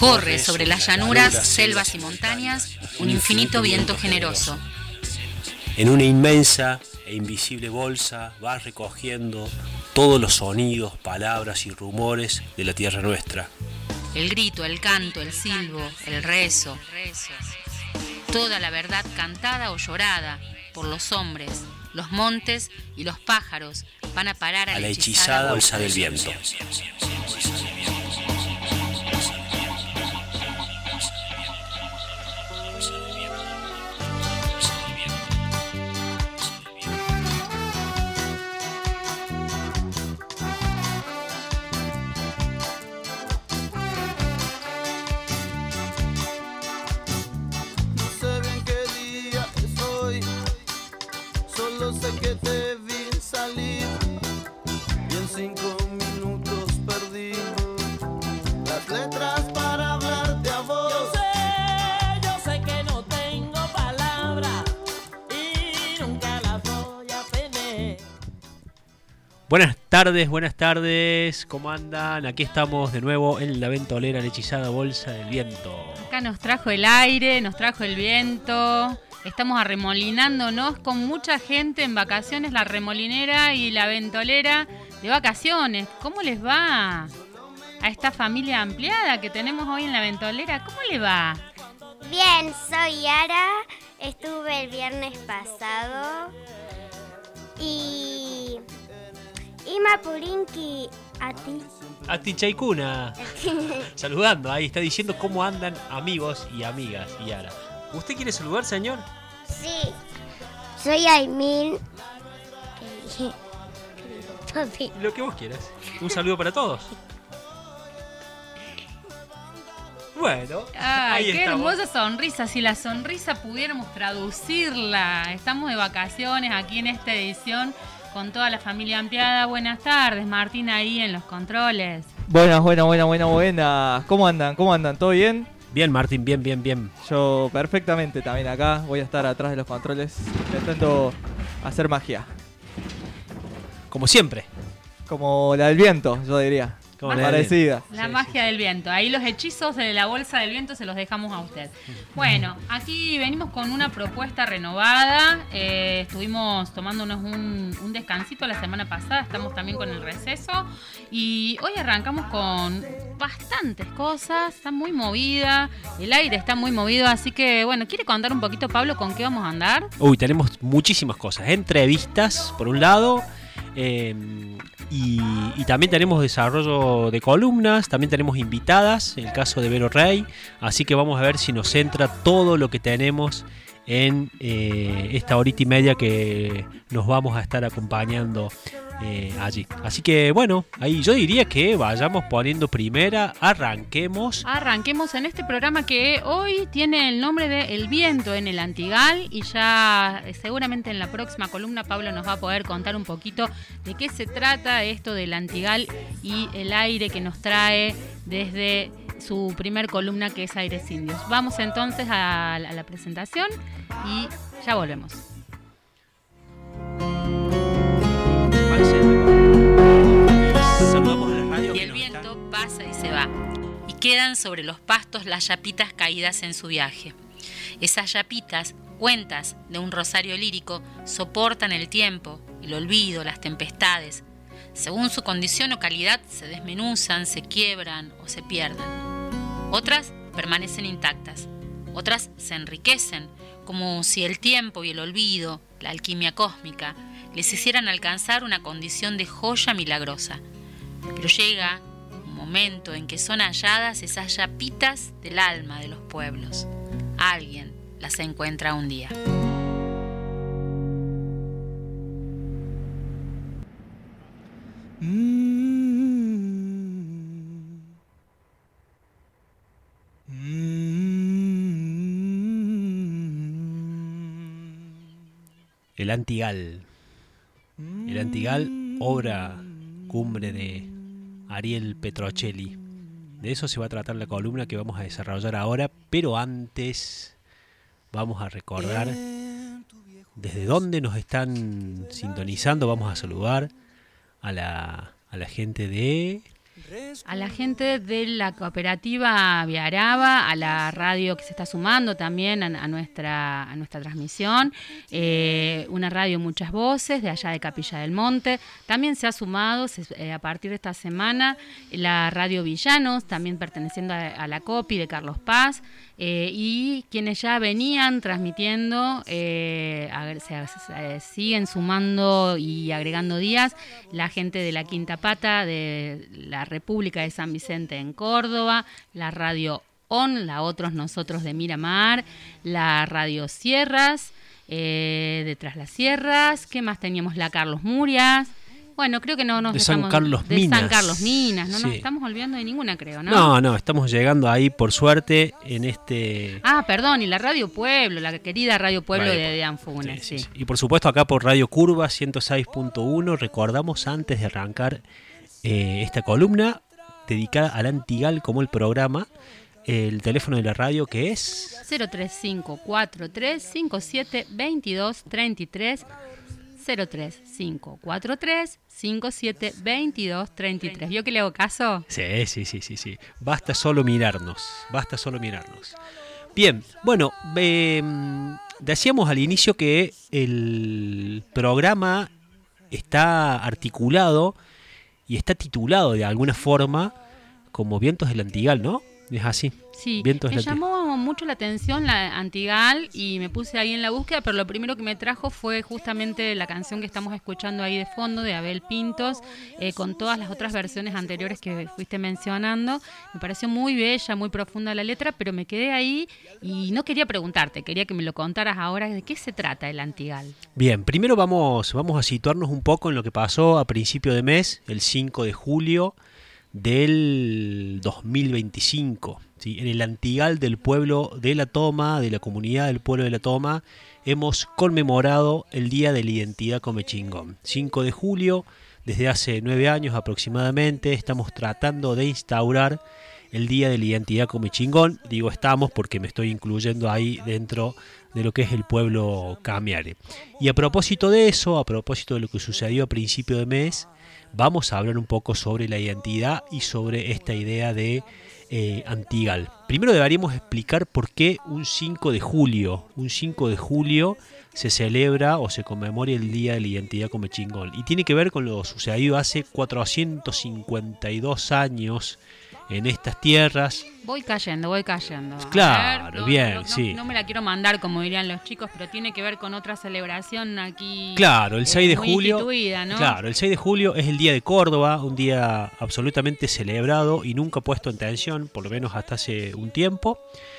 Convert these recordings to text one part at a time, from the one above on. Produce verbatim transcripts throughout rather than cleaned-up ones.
Corre sobre las llanuras, selvas y montañas un infinito viento generoso. En una inmensa e invisible bolsa vas recogiendo todos los sonidos, palabras y rumores de la tierra nuestra. El grito, el canto, el silbo, el rezo. Toda la verdad cantada o llorada por los hombres, los montes y los pájaros van a parar a, a la hechizada bolsa del viento. Buenas tardes, buenas tardes, ¿cómo andan? Aquí estamos de nuevo en la ventolera, la hechizada bolsa del viento. Acá nos trajo el aire, nos trajo el viento, estamos arremolinándonos con mucha gente en vacaciones, la remolinera y la ventolera de vacaciones. ¿Cómo les va a esta familia ampliada que tenemos hoy en la ventolera? ¿Cómo le va? Bien, soy Yara, estuve el viernes pasado y... Y Mapurinki, a ti. A ti, Chaikuna. Saludando, ahí está diciendo cómo andan amigos y amigas, Yara. ¿Usted quiere saludar, señor? Sí. Soy Aymin. Lo que vos quieras. Un saludo para todos. Bueno, ay, ahí qué estamos. Hermosa sonrisa. Si la sonrisa pudiéramos traducirla. Estamos de vacaciones aquí en esta edición con toda la familia ampliada. Buenas tardes, Martín, ahí en los controles. Buenas, buenas, buenas, buenas, buenas. ¿Cómo andan? ¿Cómo andan? ¿Todo bien? Bien, Martín, bien, bien, bien. Yo perfectamente también acá. Voy a estar atrás de los controles intentando hacer magia. Como siempre. Como la del viento, yo diría. Como la parecida. La sí, magia sí. del viento. Ahí los hechizos de la bolsa del viento se los dejamos a usted. Bueno, aquí venimos con una propuesta renovada. Eh, estuvimos tomándonos un, un descansito la semana pasada. Estamos también con el receso. Y hoy arrancamos con bastantes cosas. Está muy movida. El aire está muy movido. Así que, bueno, ¿quiere contar un poquito, Pablo, con qué vamos a andar? Uy, tenemos muchísimas cosas. Entrevistas, por un lado. Eh, y, y también tenemos desarrollo de columnas, también tenemos invitadas, en el caso de Vero Rey, así que vamos a ver si nos entra todo lo que tenemos en eh, esta horita y media que nos vamos a estar acompañando eh, allí. Así que bueno, ahí yo diría que vayamos poniendo primera, arranquemos. Arranquemos en este programa que hoy tiene el nombre de El viento en el Antigal y ya eh, seguramente en la próxima columna Pablo nos va a poder contar un poquito de qué se trata esto del Antigal y el aire que nos trae desde su primer columna, que es Aires Indios. Vamos entonces a, a la presentación y ya volvemos. Saludamos a la radio. Y el viento pasa y se va, y quedan sobre los pastos las yapitas caídas en su viaje. Esas yapitas, cuentas de un rosario lírico, soportan el tiempo, el olvido, las tempestades. Según su condición o calidad, se desmenuzan, se quiebran o se pierden. Otras permanecen intactas, otras se enriquecen, como si el tiempo y el olvido, la alquimia cósmica, les hicieran alcanzar una condición de joya milagrosa. Pero llega un momento en que son halladas esas yapitas del alma de los pueblos. Alguien las encuentra un día. El Antigal. El Antigal, obra cumbre de Ariel Petrocelli. De eso se va a tratar la columna que vamos a desarrollar ahora, pero antes vamos a recordar desde dónde nos están sintonizando. Vamos a saludar a la, a la gente de A la gente de la cooperativa Viaraba, a la radio que se está sumando también a, a, nuestra, a nuestra transmisión, eh, una radio Muchas Voces de allá de Capilla del Monte. También se ha sumado se, eh, a partir de esta semana la radio Villanos, también perteneciendo a, a la COPI de Carlos Paz, eh, y quienes ya venían transmitiendo, eh, a, se, se, siguen sumando y agregando días, la gente de la Quinta Pata, de la República de San Vicente en Córdoba, la radio O N, la Otros Nosotros de Miramar, la radio Sierras, eh, de Tras las Sierras, ¿qué más teníamos? La Carlos Murias. Bueno, creo que no nos de estamos... San Carlos de Minas. San Carlos Minas, no Sí. nos estamos olvidando de ninguna, creo, ¿no? No, no, estamos llegando ahí por suerte en este... Ah, perdón, y la Radio Pueblo, la querida Radio Pueblo Radio de, Pueblo. de Anfunes, Sí, sí. sí, sí. Y por supuesto acá por Radio Curva ciento seis punto uno, recordamos antes de arrancar eh, esta columna dedicada al Antigal como el programa, el teléfono de la radio que es... cero tres cinco cuatro tres cinco siete dos dos tres tres, cero tres cinco cuatro tres cinco siete dos dos tres tres. ¿Vio que le hago caso? Sí, sí, sí, sí, sí. Basta solo mirarnos, basta solo mirarnos. Bien, bueno, eh, decíamos al inicio que el programa está articulado y está titulado de alguna forma como Vientos del Antigal, ¿no? Es así. Sí, Vientos me del Antigal. llamó mucho la atención la Antigal y me puse ahí en la búsqueda, pero lo primero que me trajo fue justamente la canción que estamos escuchando ahí de fondo de Abel Pintos, eh, con todas las otras versiones anteriores que fuiste mencionando. Me pareció muy bella, muy profunda la letra, pero me quedé ahí y no quería preguntarte, quería que me lo contaras ahora. ¿De qué se trata el Antigal? Bien, primero vamos, vamos a situarnos un poco en lo que pasó a principio de mes, el cinco de julio del dos mil veinticinco, ¿sí? En el Antigal del pueblo de La Toma, de la comunidad del pueblo de La Toma, hemos conmemorado el Día de la Identidad Comechingón. cinco de julio, desde hace nueve años aproximadamente, estamos tratando de instaurar el Día de la Identidad Comechingón. Digo estamos porque me estoy incluyendo ahí dentro de lo que es el pueblo Camiare. Y a propósito de eso, a propósito de lo que sucedió a principio de mes, vamos a hablar un poco sobre la identidad y sobre esta idea de eh, Antigal. Primero deberíamos explicar por qué un cinco de julio, un cinco de julio se celebra o se conmemora el Día de la Identidad Comechingón. Y tiene que ver con lo sucedido hace cuatrocientos cincuenta y dos años en estas tierras. Voy cayendo, voy cayendo. A Claro, ver, no, bien, no, no, sí. No me la quiero mandar, como dirían los chicos, pero tiene que ver con otra celebración aquí. Claro, el seis de eh, muy julio. instituida, ¿no? Claro, el seis de julio es el Día de Córdoba, un día absolutamente celebrado y nunca puesto en tensión, por lo menos hasta hace un tiempo.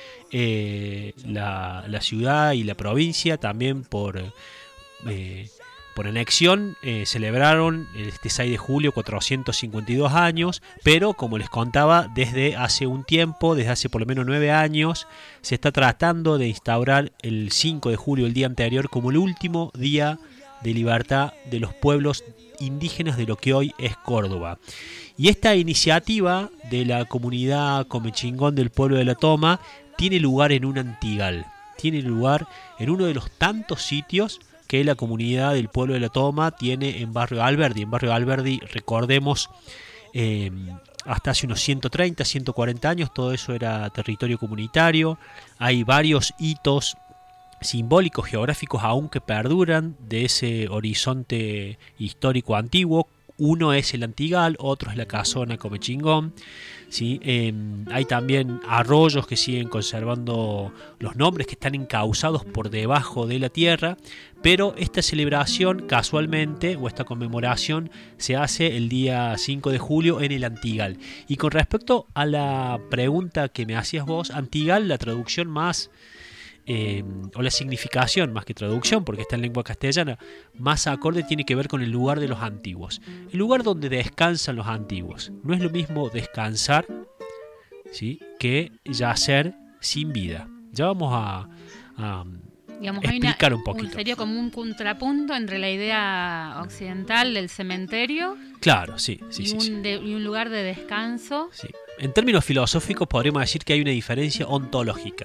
Eh, la, la ciudad y la provincia también por... Eh, Por anexión eh, celebraron este seis de julio cuatrocientos cincuenta y dos años, pero como les contaba, desde hace un tiempo, desde hace por lo menos nueve años, se está tratando de instaurar el cinco de julio, el día anterior, como el último día de libertad de los pueblos indígenas de lo que hoy es Córdoba. Y esta iniciativa de la comunidad Comechingón del pueblo de La Toma tiene lugar en un Antigal, tiene lugar en uno de los tantos sitios que la comunidad del pueblo de La Toma tiene en Barrio Alberdi. En Barrio Alberdi, recordemos, eh, hasta hace unos ciento treinta, ciento cuarenta años, todo eso era territorio comunitario. Hay varios hitos simbólicos, geográficos aún que perduran de ese horizonte histórico antiguo. Uno es el Antigal, otro es la Casona Comechingón. ¿Sí? Eh, hay también arroyos que siguen conservando los nombres, que están encauzados por debajo de la tierra, pero esta celebración casualmente, o esta conmemoración, se hace el día cinco de julio en el Antigal. Y con respecto a la pregunta que me hacías vos, Antigal, la traducción más... Eh, o la significación más que traducción, porque está en lengua castellana, más acorde tiene que ver con el lugar de los antiguos, el lugar donde descansan los antiguos. No es lo mismo descansar, ¿sí?, que yacer sin vida. Ya vamos a, a Digamos, explicar hay una, un poquito. Un, sería como un contrapunto entre la idea occidental del cementerio, Claro, sí, sí, y, sí, un sí. de, y un lugar de descanso. Sí. En términos filosóficos podríamos decir que hay una diferencia ontológica.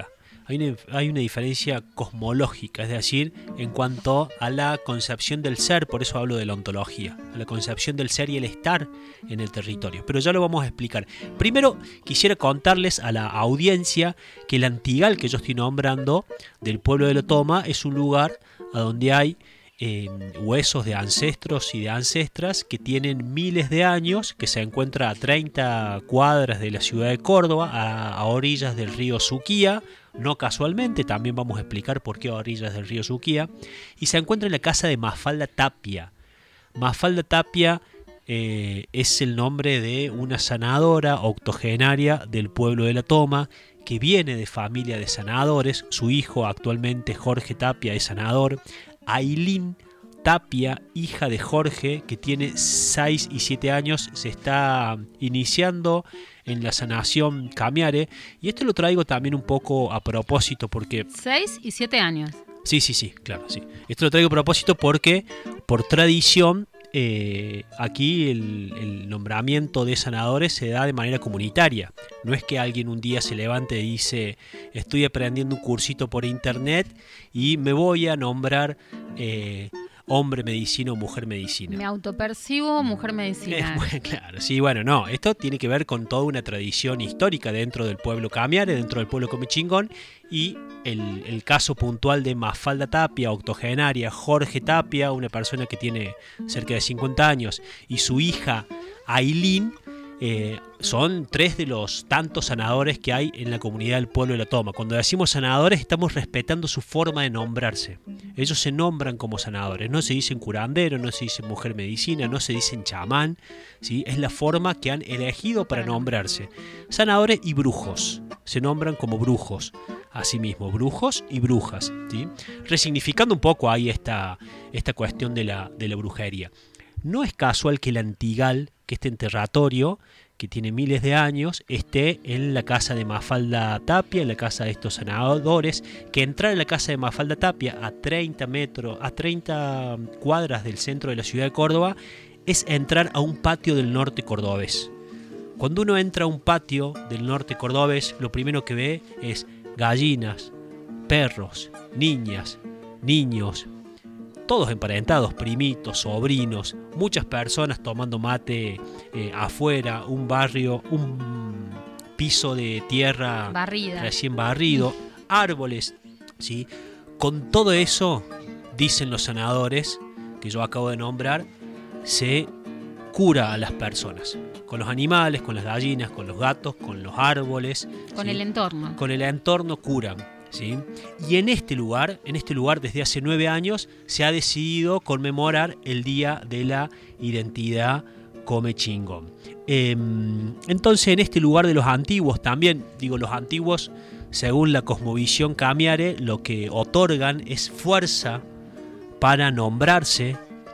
hay una, hay una diferencia cosmológica, es decir, en cuanto a la concepción del ser, por eso hablo de la ontología, a la concepción del ser y el estar en el territorio. Pero ya lo vamos a explicar. Primero quisiera contarles a la audiencia que el Antigal que yo estoy nombrando del pueblo de La Toma es un lugar a donde hay Eh, huesos de ancestros y de ancestras que tienen miles de años, que se encuentra a treinta cuadras de la ciudad de Córdoba, a, a orillas del río Suquía, no casualmente, también vamos a explicar por qué a orillas del río Suquía, y se encuentra en la casa de Mafalda Tapia. Mafalda Tapia eh, es el nombre de una sanadora octogenaria del pueblo de La Toma, que viene de familia de sanadores. Su hijo actualmente, Jorge Tapia, es sanador. Ailín Tapia, hija de Jorge, que tiene seis y siete años, se está iniciando en la sanación Kamiare. Y esto lo traigo también un poco a propósito porque... seis y siete años. Sí, sí, sí, claro, sí. Esto lo traigo a propósito porque, por tradición, eh, aquí el, el nombramiento de sanadores se da de manera comunitaria. No es que alguien un día se levante y dice, estoy aprendiendo un cursito por internet y me voy a nombrar eh, hombre medicina o mujer medicina. Me autopercibo mujer medicina. Bueno, claro, sí, bueno, no. Esto tiene que ver con toda una tradición histórica dentro del pueblo Kamiare, dentro del pueblo Comechingón, y el, el caso puntual de Mafalda Tapia, octogenaria, Jorge Tapia, una persona que tiene cerca de cincuenta años, y su hija Ailín, Eh, son tres de los tantos sanadores que hay en la comunidad del pueblo de La Toma. Cuando decimos sanadores, estamos respetando su forma de nombrarse. Ellos se nombran como sanadores, no se dicen curandero, no se dicen mujer medicina, no se dicen chamán, ¿sí? Es la forma que han elegido para nombrarse. Sanadores y brujos, se nombran como brujos, asimismo, brujos y brujas, ¿sí? Resignificando un poco ahí esta, esta cuestión de la, de la brujería. No es casual que el Antigal, que este enterratorio, que tiene miles de años, esté en la casa de Mafalda Tapia, en la casa de estos sanadores, que entrar en la casa de Mafalda Tapia a treinta metros, a treinta cuadras del centro de la ciudad de Córdoba, es entrar a un patio del norte cordobés. Cuando uno entra a un patio del norte cordobés, lo primero que ve es gallinas, perros, niñas, niños, todos emparentados, primitos, sobrinos, muchas personas tomando mate eh, afuera, un barrio, un piso de tierra Barrida. recién barrido, árboles, ¿sí? Con todo eso, dicen los sanadores, que yo acabo de nombrar, se cura a las personas, con los animales, con las gallinas, con los gatos, con los árboles, Con ¿sí? el entorno. Con el entorno curan. ¿Sí? Y en este lugar, en este lugar desde hace nueve años se ha decidido conmemorar el Día de la Identidad Comechingón. Eh, entonces en este lugar de los antiguos también, digo los antiguos, según la cosmovisión Kamiare, lo que otorgan es fuerza para nombrarse.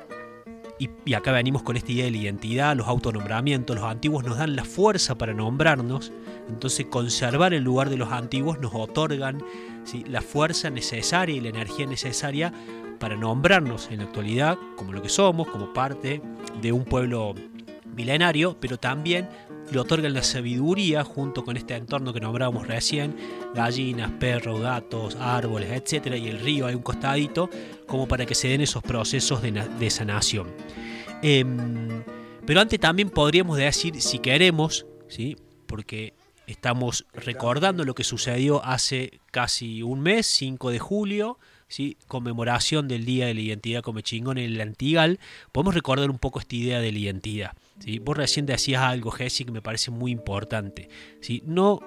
Y, y acá venimos con esta idea de la identidad, los autonombramientos. Los antiguos nos dan la fuerza para nombrarnos. Entonces conservar el lugar de los antiguos nos otorgan, ¿sí?, la fuerza necesaria y la energía necesaria para nombrarnos en la actualidad como lo que somos, como parte de un pueblo milenario, pero también le otorgan la sabiduría junto con este entorno que nombrábamos recién, gallinas, perros, gatos, árboles, etcétera, y el río hay un costadito, como para que se den esos procesos de, de sanación. Eh, pero antes también podríamos decir, si queremos, ¿sí?, porque estamos recordando lo que sucedió hace casi un mes, cinco de julio, ¿sí?, conmemoración del Día de la Identidad Comechingón en el Antigal. Podemos recordar un poco esta idea de la identidad, ¿sí? Vos recién decías algo, Jessy, que me parece muy importante, ¿sí? No,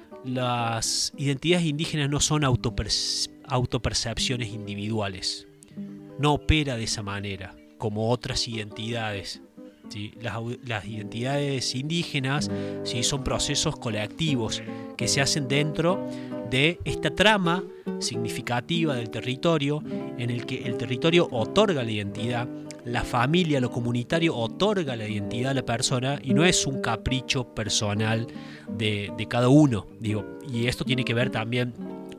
las identidades indígenas no son autoperce- autopercepciones individuales, no opera de esa manera como otras identidades. ¿Sí? Las, las identidades indígenas, ¿sí?, son procesos colectivos que se hacen dentro de esta trama significativa del territorio, en el que el territorio otorga la identidad, la familia, lo comunitario otorga la identidad a la persona, y no es un capricho personal de, de cada uno, digo, y esto tiene que ver también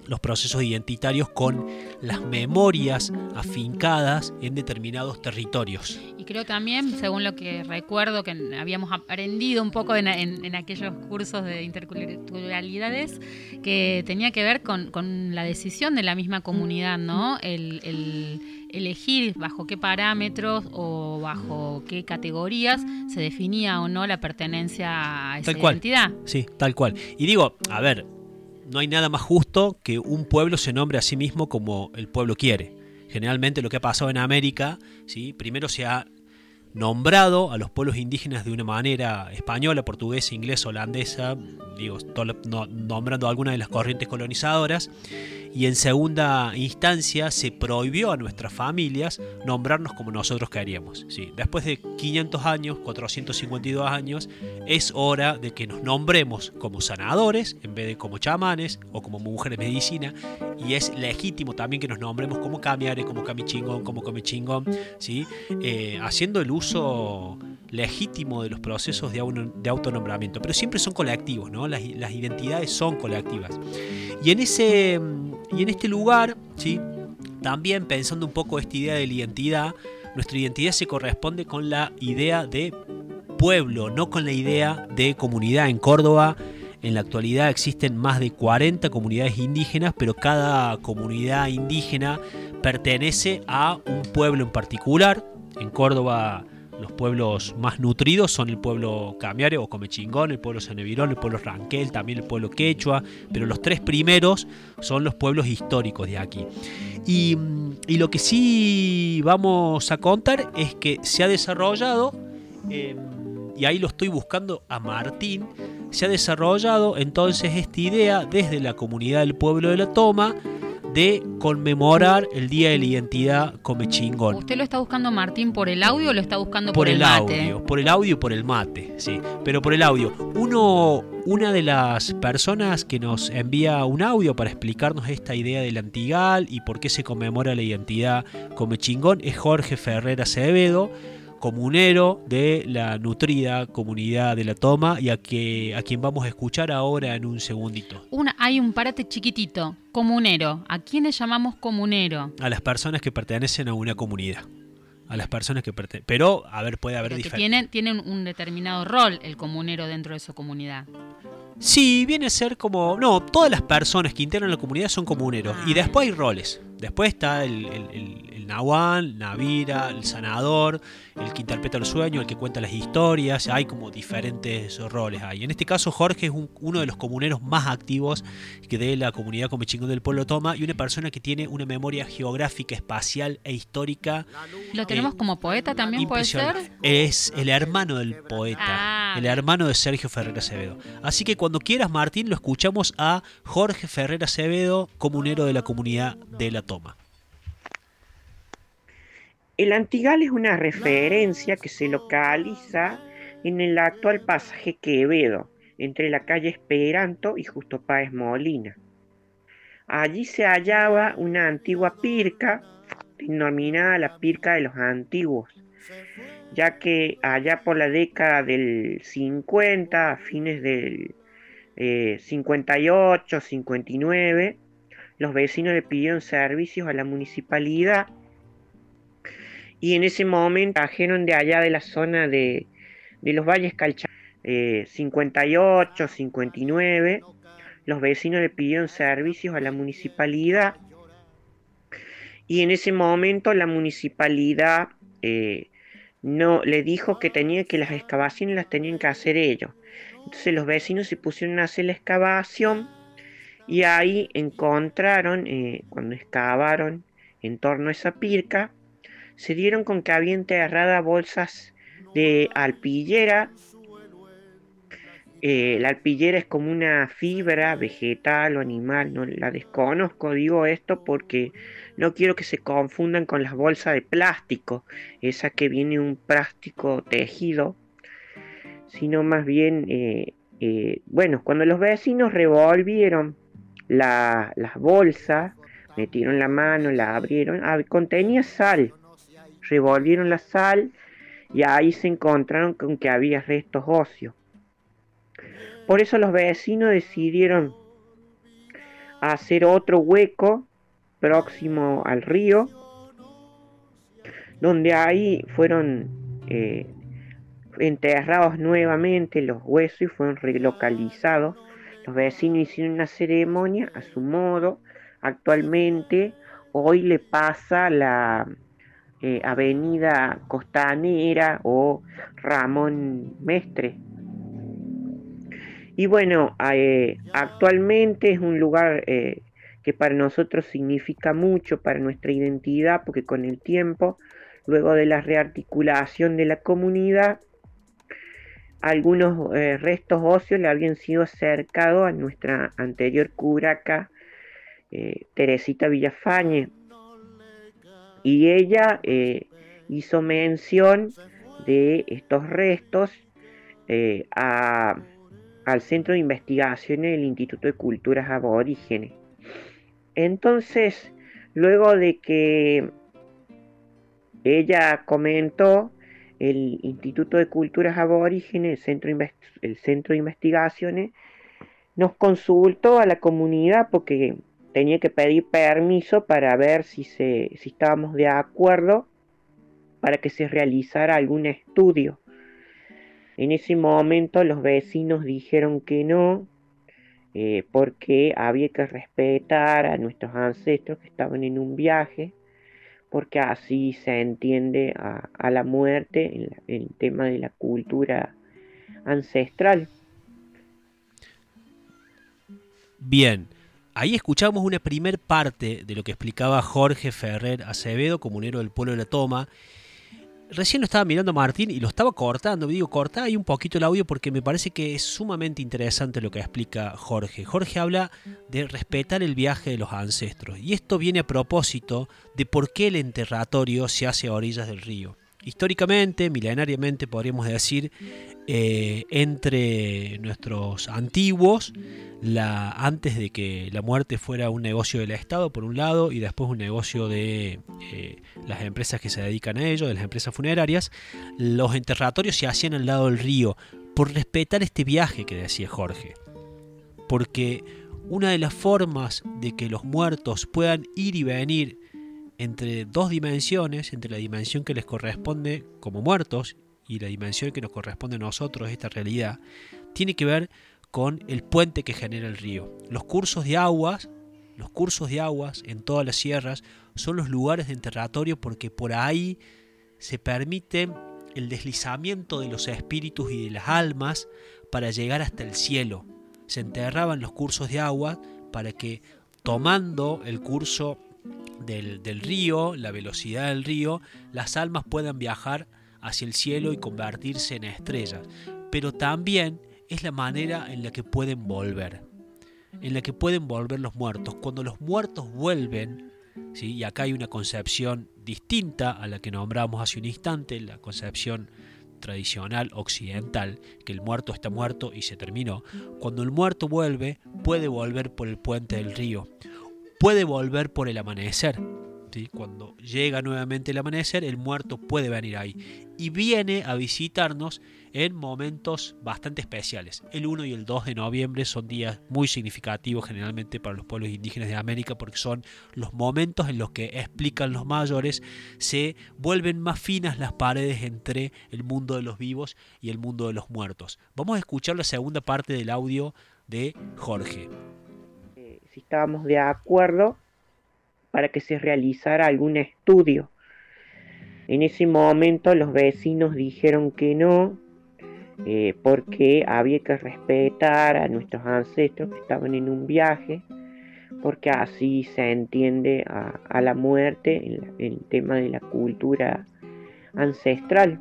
los procesos identitarios con las memorias afincadas en determinados territorios. Y creo también, según lo que recuerdo, que habíamos aprendido un poco en, en, en aquellos cursos de interculturalidades, que tenía que ver con, con la decisión de la misma comunidad, ¿no? El, el elegir bajo qué parámetros o bajo qué categorías se definía o no la pertenencia a esa tal cual. identidad. Sí, tal cual. Y digo, a ver, no hay nada más justo que un pueblo se nombre a sí mismo como el pueblo quiere. Generalmente lo que ha pasado en América, ¿sí? Primero se ha nombrado a los pueblos indígenas de una manera española, portuguesa, inglesa, holandesa, digo, todo, no, nombrando algunas de las corrientes colonizadoras, y en segunda instancia se prohibió a nuestras familias nombrarnos como nosotros queríamos. ¿Sí? Después de quinientos años, cuatrocientos cincuenta y dos años, es hora de que nos nombremos como sanadores en vez de como chamanes o como mujeres de medicina, y es legítimo también que nos nombremos como camiare, como camichingón, como comechingón, ¿sí? eh, haciendo el uso legítimo de los procesos de, auto, de autonombramiento, pero siempre son colectivos, ¿no? Las, las identidades son colectivas. Y en ese y en este lugar, ¿sí? También pensando un poco esta idea de la identidad, nuestra identidad se corresponde con la idea de pueblo, no con la idea de comunidad. En Córdoba, en la actualidad existen más de cuarenta comunidades indígenas, pero cada comunidad indígena pertenece a un pueblo en particular. En Córdoba, los pueblos más nutridos son el pueblo Camiare o Comechingón, el pueblo Sanevirón, el pueblo Ranquel, también el pueblo Quechua, pero los tres primeros son los pueblos históricos de aquí. Y, y lo que sí vamos a contar es que se ha desarrollado, eh, y ahí lo estoy buscando a Martín, se ha desarrollado entonces esta idea desde la comunidad del pueblo de la Toma de conmemorar el Día de la Identidad Comechingón. ¿Usted lo está buscando, Martín, por el audio o lo está buscando por, por el, el mate? audio, por el audio y por el mate, sí, pero por el audio. Uno, una de las personas que nos envía un audio para explicarnos esta idea del Antigal y por qué se conmemora la identidad Comechingón es Jorge Ferrer Acevedo, comunero de la nutrida comunidad de la Toma, y a, que, a quien vamos a escuchar ahora en un segundito. Una, hay un parate chiquitito, comunero. ¿A quiénes llamamos comunero? A las personas que pertenecen a una comunidad. A las personas que pertenecen. Pero, a ver, puede haber diferencias. Tienen, tienen un determinado rol el comunero dentro de su comunidad. Sí, viene a ser como... No, todas las personas que integran la comunidad son comuneros. Ah. Y después hay roles. Después está el, el, el, el Nahual, Navira, el sanador, el que interpreta los sueños, el que cuenta las historias. Hay como diferentes roles ahí. En este caso, Jorge es un, uno de los comuneros más activos que de la comunidad Comechingón del pueblo Toma, y una persona que tiene una memoria geográfica, espacial e histórica. ¿Lo tenemos eh, como poeta también, puede ser? Es el hermano del poeta, ah. el hermano de Sergio Ferrer Acevedo. Así que cuando quieras, Martín, lo escuchamos a Jorge Ferrer Acevedo, comunero de la comunidad de la Toma. El Antigal es una referencia que se localiza en el actual pasaje Quevedo, entre la calle Esperanto y Justo Páez Molina. Allí se hallaba una antigua pirca, denominada la pirca de los antiguos, ya que allá por la década del cincuenta, a fines del eh, cincuenta y ocho, cincuenta y nueve, los vecinos le pidieron servicios a la municipalidad, y en ese momento trajeron de allá de la zona de, de los Valles Calchaquíes, eh, cincuenta y ocho, cincuenta y nueve, los vecinos le pidieron servicios a la municipalidad, y en ese momento la municipalidad eh, no le dijo que tenía que las excavaciones las tenían que hacer ellos. Entonces los vecinos se pusieron a hacer la excavación, y ahí encontraron, eh, cuando excavaron en torno a esa pirca, se dieron con que había enterrada bolsas de alpillera. Eh, la alpillera es como una fibra vegetal o animal, no la desconozco, digo esto porque no quiero que se confundan con las bolsas de plástico, esa que viene un plástico tejido, sino más bien, eh, eh, bueno, cuando los vecinos revolvieron la, las bolsas, metieron la mano, la abrieron, ah, contenía sal. Revolvieron la sal y ahí se encontraron con que había restos óseos. Por eso los vecinos decidieron hacer otro hueco próximo al río, donde ahí fueron eh, enterrados nuevamente los huesos y fueron relocalizados. Los vecinos hicieron una ceremonia a su modo. Actualmente, hoy le pasa la eh, avenida Costanera o Ramón Mestre. Y bueno, eh, actualmente es un lugar eh, que para nosotros significa mucho para nuestra identidad, porque con el tiempo, luego de la rearticulación de la comunidad, algunos eh, restos óseos le habían sido acercados a nuestra anterior curaca, eh, Teresita Villafañe, y ella eh, hizo mención de estos restos eh, a, al Centro de Investigaciones del Instituto de Culturas Aborígenes. Entonces, luego de que ella comentó, el Instituto de Culturas Aborígenes, el Centro, el Centro de Investigaciones, nos consultó a la comunidad porque tenía que pedir permiso para ver si, se, si estábamos de acuerdo para que se realizara algún estudio. En ese momento los vecinos dijeron que no, eh, porque había que respetar a nuestros ancestros que estaban en un viaje, porque así se entiende a, a la muerte en, la, en el tema de la cultura ancestral. Bien, ahí escuchamos una primer parte de lo que explicaba Jorge Ferrer Acevedo, comunero del pueblo de La Toma. Recién lo estaba mirando Martín y lo estaba cortando. Me digo, corta ahí un poquito el audio porque me parece que es sumamente interesante lo que explica Jorge. Jorge habla de respetar el viaje de los ancestros. Y esto viene a propósito de por qué el enterratorio se hace a orillas del río. Históricamente, milenariamente podríamos decir, eh, entre nuestros antiguos, la, antes de que la muerte fuera un negocio del Estado por un lado y después un negocio de eh, las empresas que se dedican a ello, de las empresas funerarias, los enterratorios se hacían al lado del río por respetar este viaje que decía Jorge. Porque una de las formas de que los muertos puedan ir y venir entre dos dimensiones, entre la dimensión que les corresponde como muertos y la dimensión que nos corresponde a nosotros, esta realidad, tiene que ver con el puente que genera el río. Los cursos de aguas, los cursos de aguas en todas las sierras son los lugares de enterratorio porque por ahí se permite el deslizamiento de los espíritus y de las almas para llegar hasta el cielo. Se enterraban los cursos de agua para que, tomando el curso Del, del río, la velocidad del río, las almas puedan viajar hacia el cielo y convertirse en estrellas. Pero también es la manera en la que pueden volver, en la que pueden volver los muertos. Cuando los muertos vuelven, ¿sí? Y acá hay una concepción distinta a la que nombramos hace un instante, la concepción tradicional occidental, que el muerto está muerto y se terminó. Cuando el muerto vuelve, puede volver por el puente del río. Puede volver por el amanecer, ¿sí? Cuando llega nuevamente el amanecer, el muerto puede venir ahí y viene a visitarnos en momentos bastante especiales. El uno y el dos de noviembre son días muy significativos generalmente para los pueblos indígenas de América porque son los momentos en los que, explican los mayores, se vuelven más finas las paredes entre el mundo de los vivos y el mundo de los muertos. Vamos a escuchar la segunda parte del audio de Jorge. Si estábamos de acuerdo para que se realizara algún estudio. En ese momento los vecinos dijeron que no, eh, porque había que respetar a nuestros ancestros que estaban en un viaje, porque así se entiende a, a la muerte en, la, en el tema de la cultura ancestral.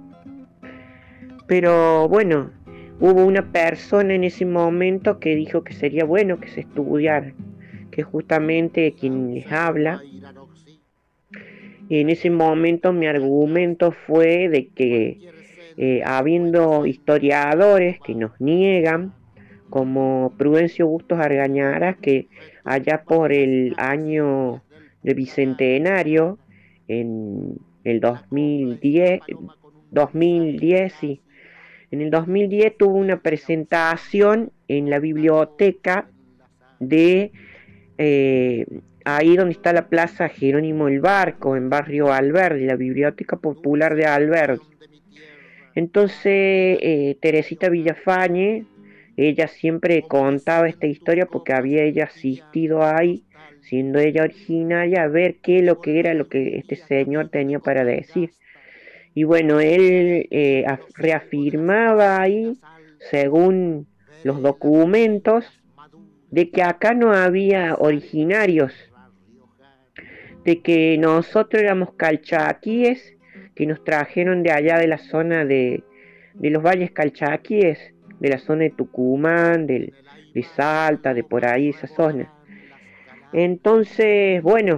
Pero bueno, hubo una persona en ese momento que dijo que sería bueno que se estudiara, que justamente quien les habla. Y en ese momento mi argumento fue de que eh, habiendo historiadores que nos niegan, como Prudencio Bustos Argañarás, que allá por el año de bicentenario, en el dos mil diez, dos mil diez, sí, en el dos mil diez tuvo una presentación en la biblioteca de eh, ahí donde está la Plaza Jerónimo el Barco, en barrio Alberdi, la Biblioteca Popular de Alberdi. Entonces, eh, Teresita Villafañe, ella siempre contaba esta historia porque había ella asistido ahí, siendo ella originaria, a ver qué lo que era lo que este señor tenía para decir. Y bueno, él eh, reafirmaba ahí, según los documentos, de que acá no había originarios, de que nosotros éramos calchaquíes, que nos trajeron de allá de la zona de, de los valles calchaquíes, de la zona de Tucumán, de, de Salta, de por ahí, esa zona. Entonces, bueno,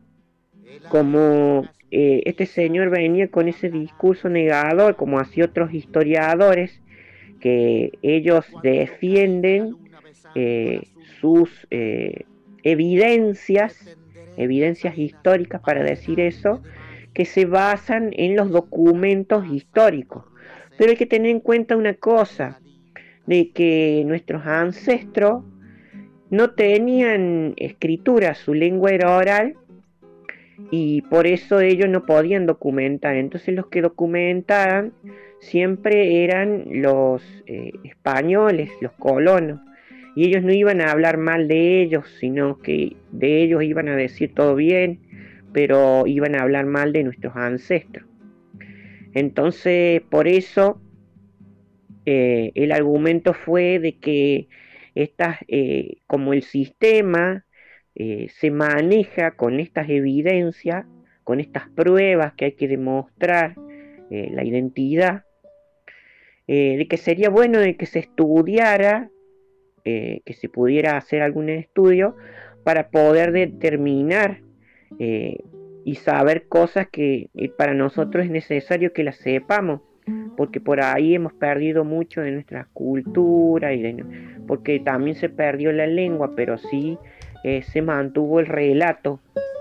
como eh, este señor venía con ese discurso negador, como así otros historiadores, que ellos defienden eh, sus eh, evidencias, evidencias históricas para decir eso, que se basan en los documentos históricos. Pero hay que tener en cuenta una cosa, de que nuestros ancestros no tenían escritura, su lengua era oral, y por eso ellos no podían documentar. Entonces los que documentaban siempre eran los eh, españoles, los colonos, y ellos no iban a hablar mal de ellos, sino que de ellos iban a decir todo bien, pero iban a hablar mal de nuestros ancestros. Entonces, por eso eh, el argumento fue de que estas, eh, como el sistema eh, se maneja con estas evidencias, con estas pruebas que hay que demostrar eh, la identidad, eh, de que sería bueno de que se estudiara, eh, que se pudiera hacer algún estudio para poder determinar eh, y saber cosas que eh, para nosotros es necesario que las sepamos, porque por ahí hemos perdido mucho de nuestra cultura, y de, porque también se perdió la lengua, pero sí eh, se mantuvo el relato.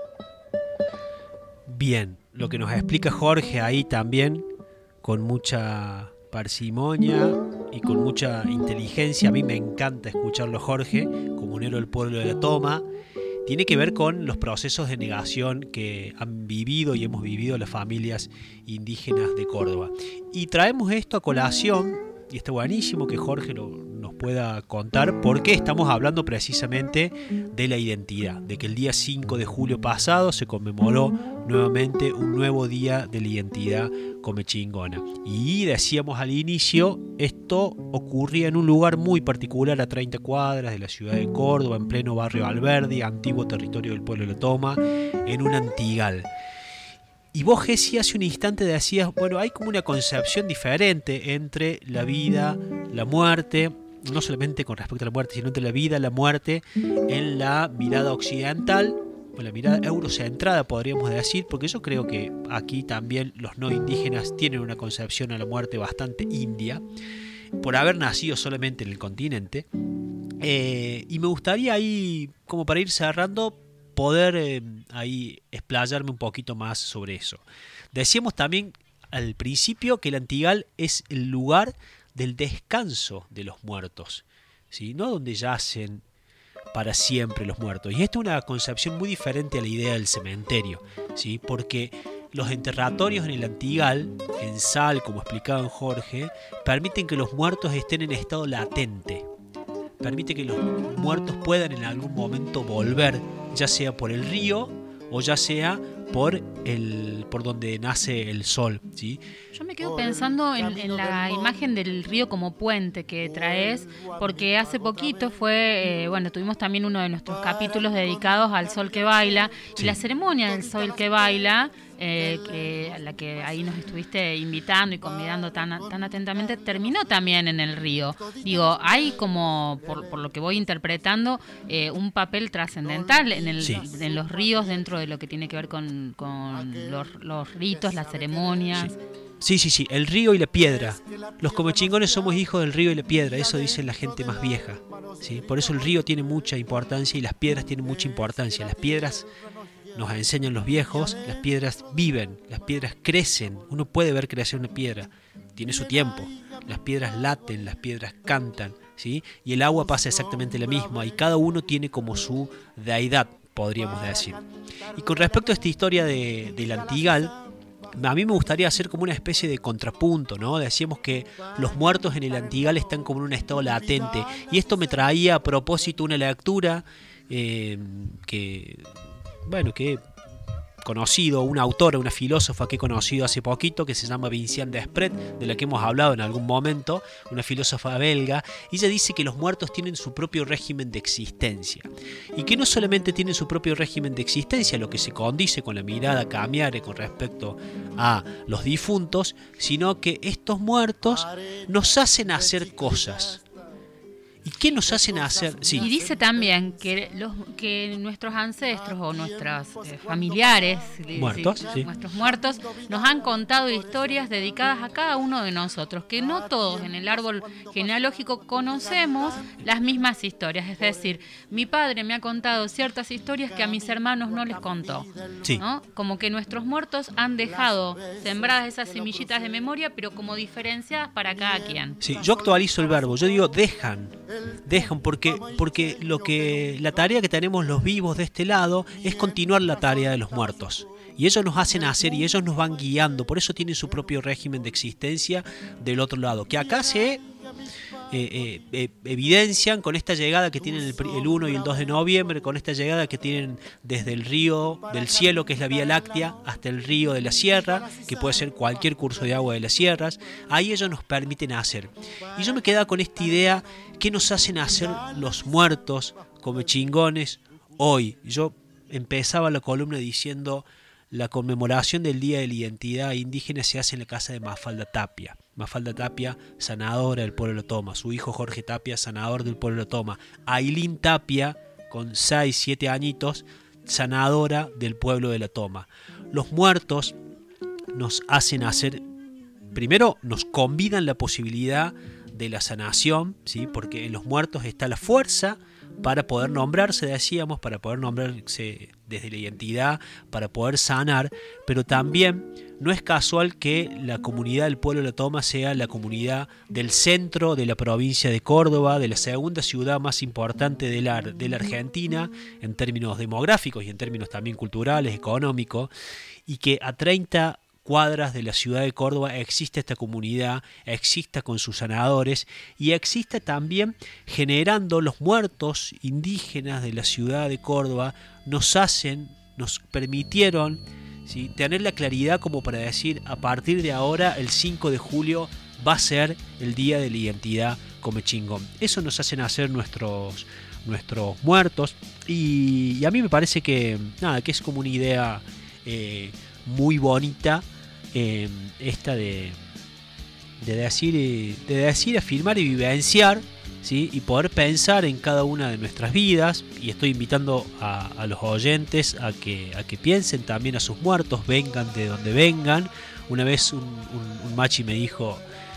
Bien, lo que nos explica Jorge ahí también, con mucha parsimonia y con mucha inteligencia, a mí me encanta escucharlo Jorge, comunero del pueblo de la Toma, tiene que ver con los procesos de negación que han vivido y hemos vivido las familias indígenas de Córdoba. Y traemos esto a colación, y está buenísimo que Jorge lo, nos pueda contar, porque estamos hablando precisamente de la identidad, de que el día cinco de julio pasado se conmemoró nuevamente un nuevo día de la identidad comechingona. Y decíamos al inicio, esto ocurría en un lugar muy particular a treinta cuadras de la ciudad de Córdoba, en pleno barrio Alberdi, antiguo territorio del pueblo de la Toma, en un antigal. Y vos, Jessy, hace un instante decías, bueno, hay como una concepción diferente entre la vida, la muerte, no solamente con respecto a la muerte, sino entre la vida, la muerte, en la mirada occidental, o la mirada eurocentrada, podríamos decir, porque yo creo que aquí también los no indígenas tienen una concepción a la muerte bastante india, por haber nacido solamente en el continente. Eh, y me gustaría ahí, como para ir cerrando, poder eh, ahí explayarme un poquito más sobre eso. Decíamos también al principio que el Antigal es el lugar del descanso de los muertos, ¿sí? No donde yacen para siempre los muertos. Y esta es una concepción muy diferente a la idea del cementerio, ¿sí? Porque los enterratorios en el Antigal, en sal, como explicaba Jorge, permiten que los muertos estén en estado latente. Permite que los muertos puedan en algún momento volver, ya sea por el río o ya sea por el por donde nace el sol, ¿sí? Yo me quedo pensando en, en la imagen del río como puente que traes, porque hace poquito fue, eh, bueno, tuvimos también uno de nuestros capítulos dedicados al sol que baila, sí. Y la ceremonia del sol que baila, eh, que, a la que ahí nos estuviste invitando y convidando tan, tan atentamente, terminó también en el río. Digo, hay como, por, por lo que voy interpretando, eh, un papel trascendental en, el, sí. en los ríos dentro de lo que tiene que ver con, con los, los ritos, las ceremonias. Sí. Sí, sí, sí, el río y la piedra. Los comechingones somos hijos del río y la piedra, eso dice la gente más vieja, ¿sí? Por eso el río tiene mucha importancia y las piedras tienen mucha importancia. Las piedras nos enseñan los viejos, las piedras viven, las piedras crecen. Uno puede ver crecer una piedra, tiene su tiempo. Las piedras laten, las piedras cantan, ¿sí? Y el agua pasa exactamente la misma, y cada uno tiene como su deidad, podríamos decir. Y con respecto a esta historia de, del Antigal, a mí me gustaría hacer como una especie de contrapunto, ¿no? Decíamos que los muertos en el Antigal están como en un estado latente, y esto me traía a propósito una lectura eh, que, bueno, que conocido, una autora, una filósofa que he conocido hace poquito, que se llama Vinciane Desprez, de la que hemos hablado en algún momento, una filósofa belga. Y ella dice que los muertos tienen su propio régimen de existencia, y que no solamente tienen su propio régimen de existencia, lo que se condice con la mirada cambiare con respecto a los difuntos, sino que estos muertos nos hacen hacer cosas. ¿Y qué nos hacen hacer? Sí. Y dice también que los que nuestros ancestros o nuestros eh, familiares muertos, sí, sí. nuestros muertos nos han contado historias dedicadas a cada uno de nosotros, que no todos en el árbol genealógico conocemos las mismas historias. Es decir, mi padre me ha contado ciertas historias que a mis hermanos no les contó, Sí. ¿no? Como que nuestros muertos han dejado sembradas esas semillitas de memoria, pero como diferenciadas para cada quien. Sí, yo actualizo el verbo, yo digo dejan, dejan porque, porque lo que la tarea que tenemos los vivos de este lado es continuar la tarea de los muertos. Y ellos nos hacen hacer y ellos nos van guiando, por eso tienen su propio régimen de existencia del otro lado, que acá se eh, eh, evidencian con esta llegada que tienen el, el uno y el dos de noviembre, con esta llegada que tienen desde el río del cielo, que es la Vía Láctea, hasta el río de la Sierra, que puede ser cualquier curso de agua de las sierras. Ahí ellos nos permiten hacer. Y yo me quedaba con esta idea, ¿qué nos hacen hacer los muertos como chingones hoy? Yo empezaba la columna diciendo: la conmemoración del Día de la Identidad Indígena se hace en la casa de Mafalda Tapia. Mafalda Tapia, sanadora del pueblo Toma. Su hijo Jorge Tapia, sanador del pueblo Toma. Ailín Tapia, con seis, siete añitos, sanadora del pueblo de la Toma. Los muertos nos hacen hacer, primero nos convidan la posibilidad de la sanación, ¿sí? Porque en los muertos está la fuerza para poder nombrarse, decíamos, para poder nombrarse desde la identidad, para poder sanar, pero también no es casual que la comunidad del pueblo de la Toma sea la comunidad del centro de la provincia de Córdoba, de la segunda ciudad más importante de la, de la Argentina, en términos demográficos y en términos también culturales, económicos, y que a treinta cuadras de la ciudad de Córdoba existe esta comunidad, exista con sus sanadores y exista también generando los muertos indígenas de la ciudad de Córdoba, nos hacen, nos permitieron, ¿sí?, tener la claridad como para decir: a partir de ahora el cinco de julio va a ser el Día de la Identidad Comechingón. Eso nos hacen hacer nuestros, nuestros muertos, y, y a mí me parece que, nada, que es como una idea eh, muy bonita, eh, esta de, de, decir, de decir, afirmar y vivenciar, ¿sí? Y poder pensar en cada una de nuestras vidas. Y estoy invitando a, a los oyentes a que, a que piensen también a sus muertos, vengan de donde vengan. Una vez un, un, un machi me dijo: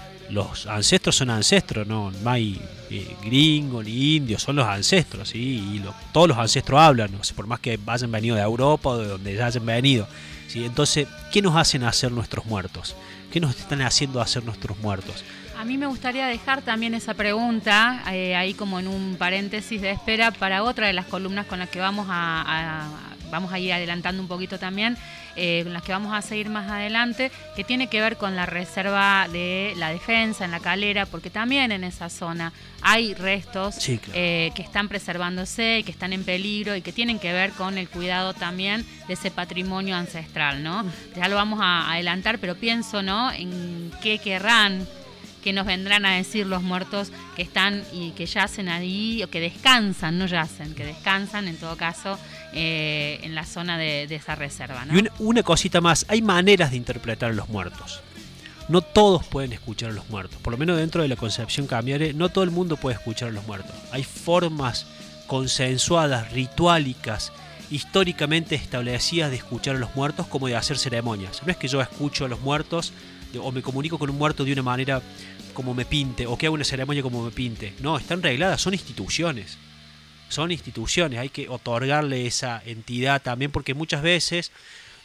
los ancestros son ancestros, no, no hay eh, gringo ni indio, son los ancestros, ¿sí? Y lo, todos los ancestros hablan, ¿no? Por más que hayan venido de Europa o de donde ya hayan venido, ¿sí? Entonces, ¿qué nos hacen hacer nuestros muertos? ¿Qué nos están haciendo hacer nuestros muertos? A mí me gustaría dejar también esa pregunta eh, ahí como en un paréntesis de espera para otra de las columnas con las que vamos a, a vamos a ir adelantando un poquito también, eh, con las que vamos a seguir más adelante, que tiene que ver con la reserva de la defensa en La Calera, porque también en esa zona hay restos sí, claro. eh, que están preservándose y que están en peligro y que tienen que ver con el cuidado también de ese patrimonio ancestral, ¿no? Ya lo vamos a adelantar, pero pienso, ¿no?, en qué querrán, que nos vendrán a decir los muertos que están y que yacen ahí, o que descansan, no yacen, que descansan en todo caso eh, en la zona de, de esa reserva, ¿no? Y una, una cosita más, hay maneras de interpretar a los muertos. No todos pueden escuchar a los muertos, por lo menos dentro de la concepción cambiare, no todo el mundo puede escuchar a los muertos. Hay formas consensuadas, rituálicas, históricamente establecidas de escuchar a los muertos, como de hacer ceremonias. No es que yo escucho a los muertos o me comunico con un muerto de una manera como me pinte, o que haga una ceremonia como me pinte. No, están regladas, son instituciones. Son instituciones, hay que otorgarle esa entidad también, porque muchas veces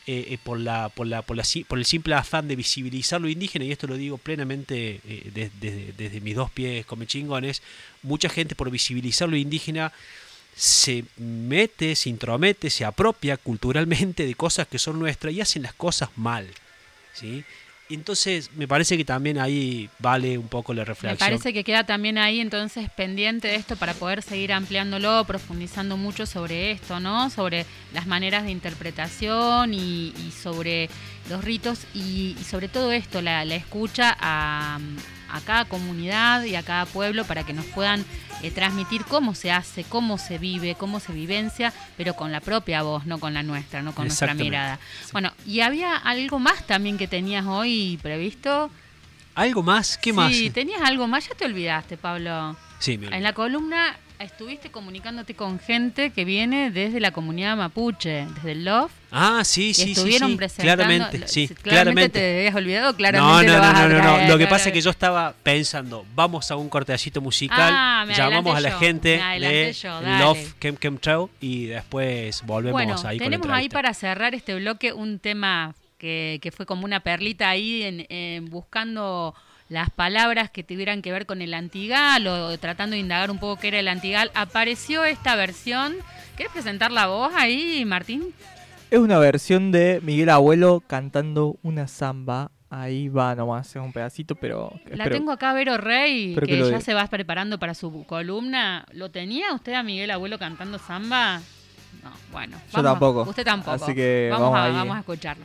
eh, eh, por, la, por, la, por, la, por el simple afán de visibilizar lo indígena, y esto lo digo plenamente eh, desde, desde, desde mis dos pies come chingones, mucha gente por visibilizar lo indígena se mete, se intromete, se apropia culturalmente de cosas que son nuestras y hacen las cosas mal, ¿sí? Entonces me parece que también ahí vale un poco la reflexión. Me parece que queda también ahí entonces pendiente de esto para poder seguir ampliándolo, profundizando mucho sobre esto, ¿no? Sobre las maneras de interpretación y, y sobre los ritos y, y sobre todo esto, la, la escucha a, a cada comunidad y a cada pueblo para que nos puedan eh, transmitir cómo se hace, cómo se vive, cómo se vivencia, pero con la propia voz, no con la nuestra, no con nuestra mirada. Bueno, y había algo más también que tenías hoy previsto. ¿Algo más? ¿Qué sí, más? Sí, tenías algo más, ya te olvidaste, Pablo. Sí, me olvidé. En la columna estuviste comunicándote con gente que viene desde la comunidad mapuche, desde el Love. Ah, sí, sí, estuvieron sí, sí. presentando, claramente, sí, claramente. claramente. Te habías olvidado, No, claramente no, lo vas no, a no, no, traer, no. Lo que claro. pasa es que yo estaba pensando, vamos a un cortecito musical, Ah, me llamamos a la adelanté yo, gente me adelanté de yo, dale. Love Kem Kem Trau y después volvemos Bueno, ahí con la tenemos ahí entrevista. para cerrar este bloque un tema que, que fue como una perlita ahí en, en buscando las palabras que tuvieran que ver con el antigal o tratando de indagar un poco qué era el antigal. Apareció esta versión. ¿Querés presentar la voz ahí, Martín? Es una versión de Miguel Abuelo cantando una samba. Ahí va nomás, es un pedacito, pero... La espero, tengo acá, Vero Rey, que, que ya de... se va preparando para su columna. ¿Lo tenía usted a Miguel Abuelo cantando samba? No, bueno. Yo vamos, tampoco. Usted tampoco. Así que vamos, vamos a, ahí. vamos a escucharlo.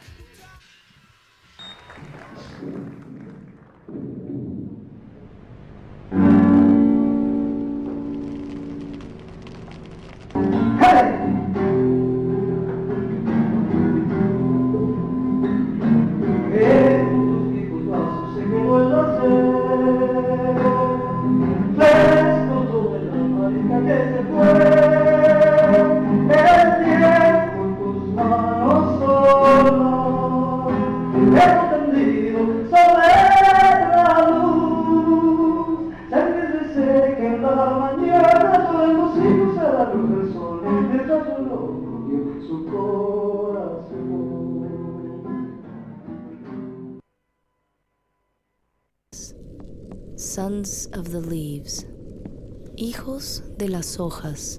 Sons of the leaves, hijos de las hojas.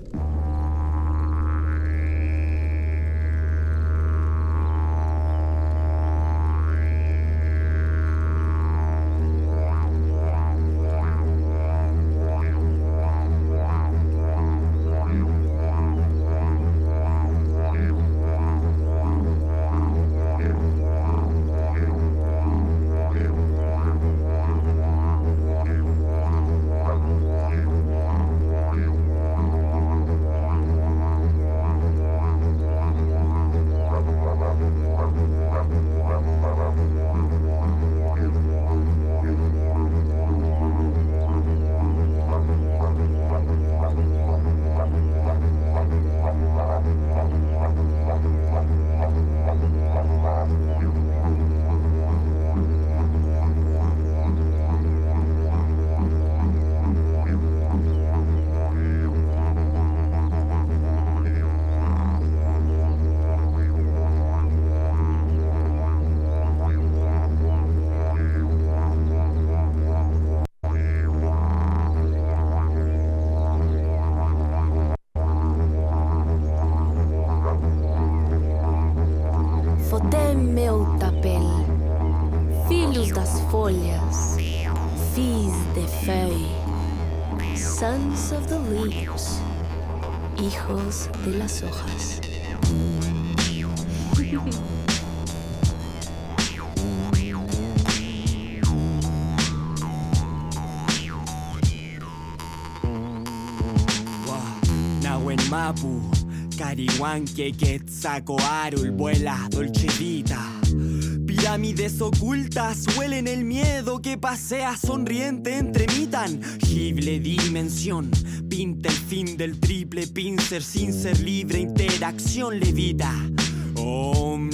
Sons of the leaves, hijos de las hojas. Nahuen Mapu, Carihuanque, Quetzalcoatl, vuela Dolce Vita. Pirámides ocultas huelen el miedo que pasea sonriente entre mi tangible dimensión. Pinta el fin del triple pincer sin ser libre, interacción levita. Om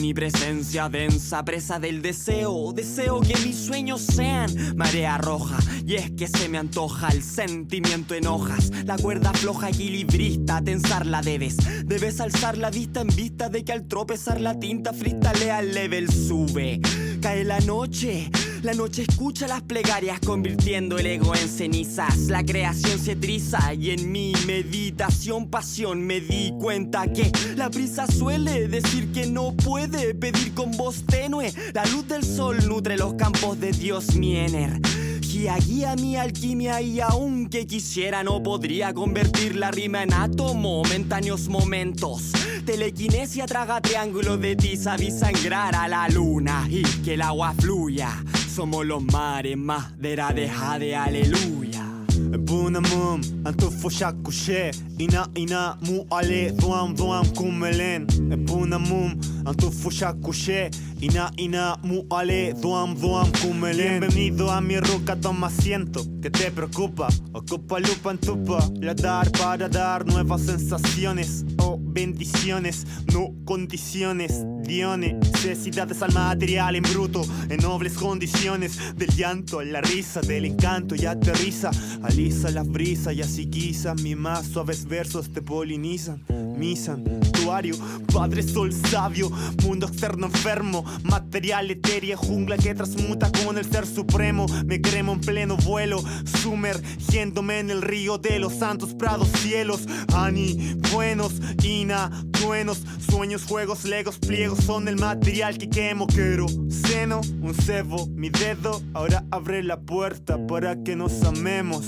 omnipresencia densa, presa del deseo. Deseo que mis sueños sean marea roja, y es que se me antoja el sentimiento en hojas. La cuerda floja equilibrista, tensarla debes. Debes alzar la vista en vista de que al tropezar la tinta freestalea el level sube. Cae la noche, la noche escucha las plegarias convirtiendo el ego en cenizas. La creación se triza y en mi meditación, pasión, me di cuenta que la prisa suele decir que no puede pedir con voz tenue. La luz del sol nutre los campos de Dios, mi energía guía mi alquimia, y aunque quisiera no podría convertir la rima en átomo. Momentáneos momentos, telequinesia traga triángulo de tiza, vi sangrar a la luna y que el agua fluya. Somos los mares, madera de jade, aleluya. Bunamum, antufu shakushe, ina ina mu ale, duam duam kumelen. Bunamum, antufu shakushe, ina ina mu ale, duam duam kumelen. Bienvenido a mi ruca, toma asiento. ¿Qué te preocupa? Ocupa lupa en tupa, la dar para dar nuevas sensaciones o bendiciones, no condiciones. Dione, necesidades al material en bruto, en nobles condiciones. Del llanto a la risa, del encanto y aterriza. Alisa la brisa y así quizá mis más suaves versos te polinizan. Mi santuario, Padre Sol sabio, mundo externo enfermo, material etérea, jungla que transmuta con el ser supremo. Me cremo en pleno vuelo, sumergiéndome en el río de los santos prados cielos. Ani, buenos, ina, buenos, sueños, juegos, legos, pliegos son el material que quemo. Quiero seno, un cebo, mi dedo, ahora abre la puerta para que nos amemos.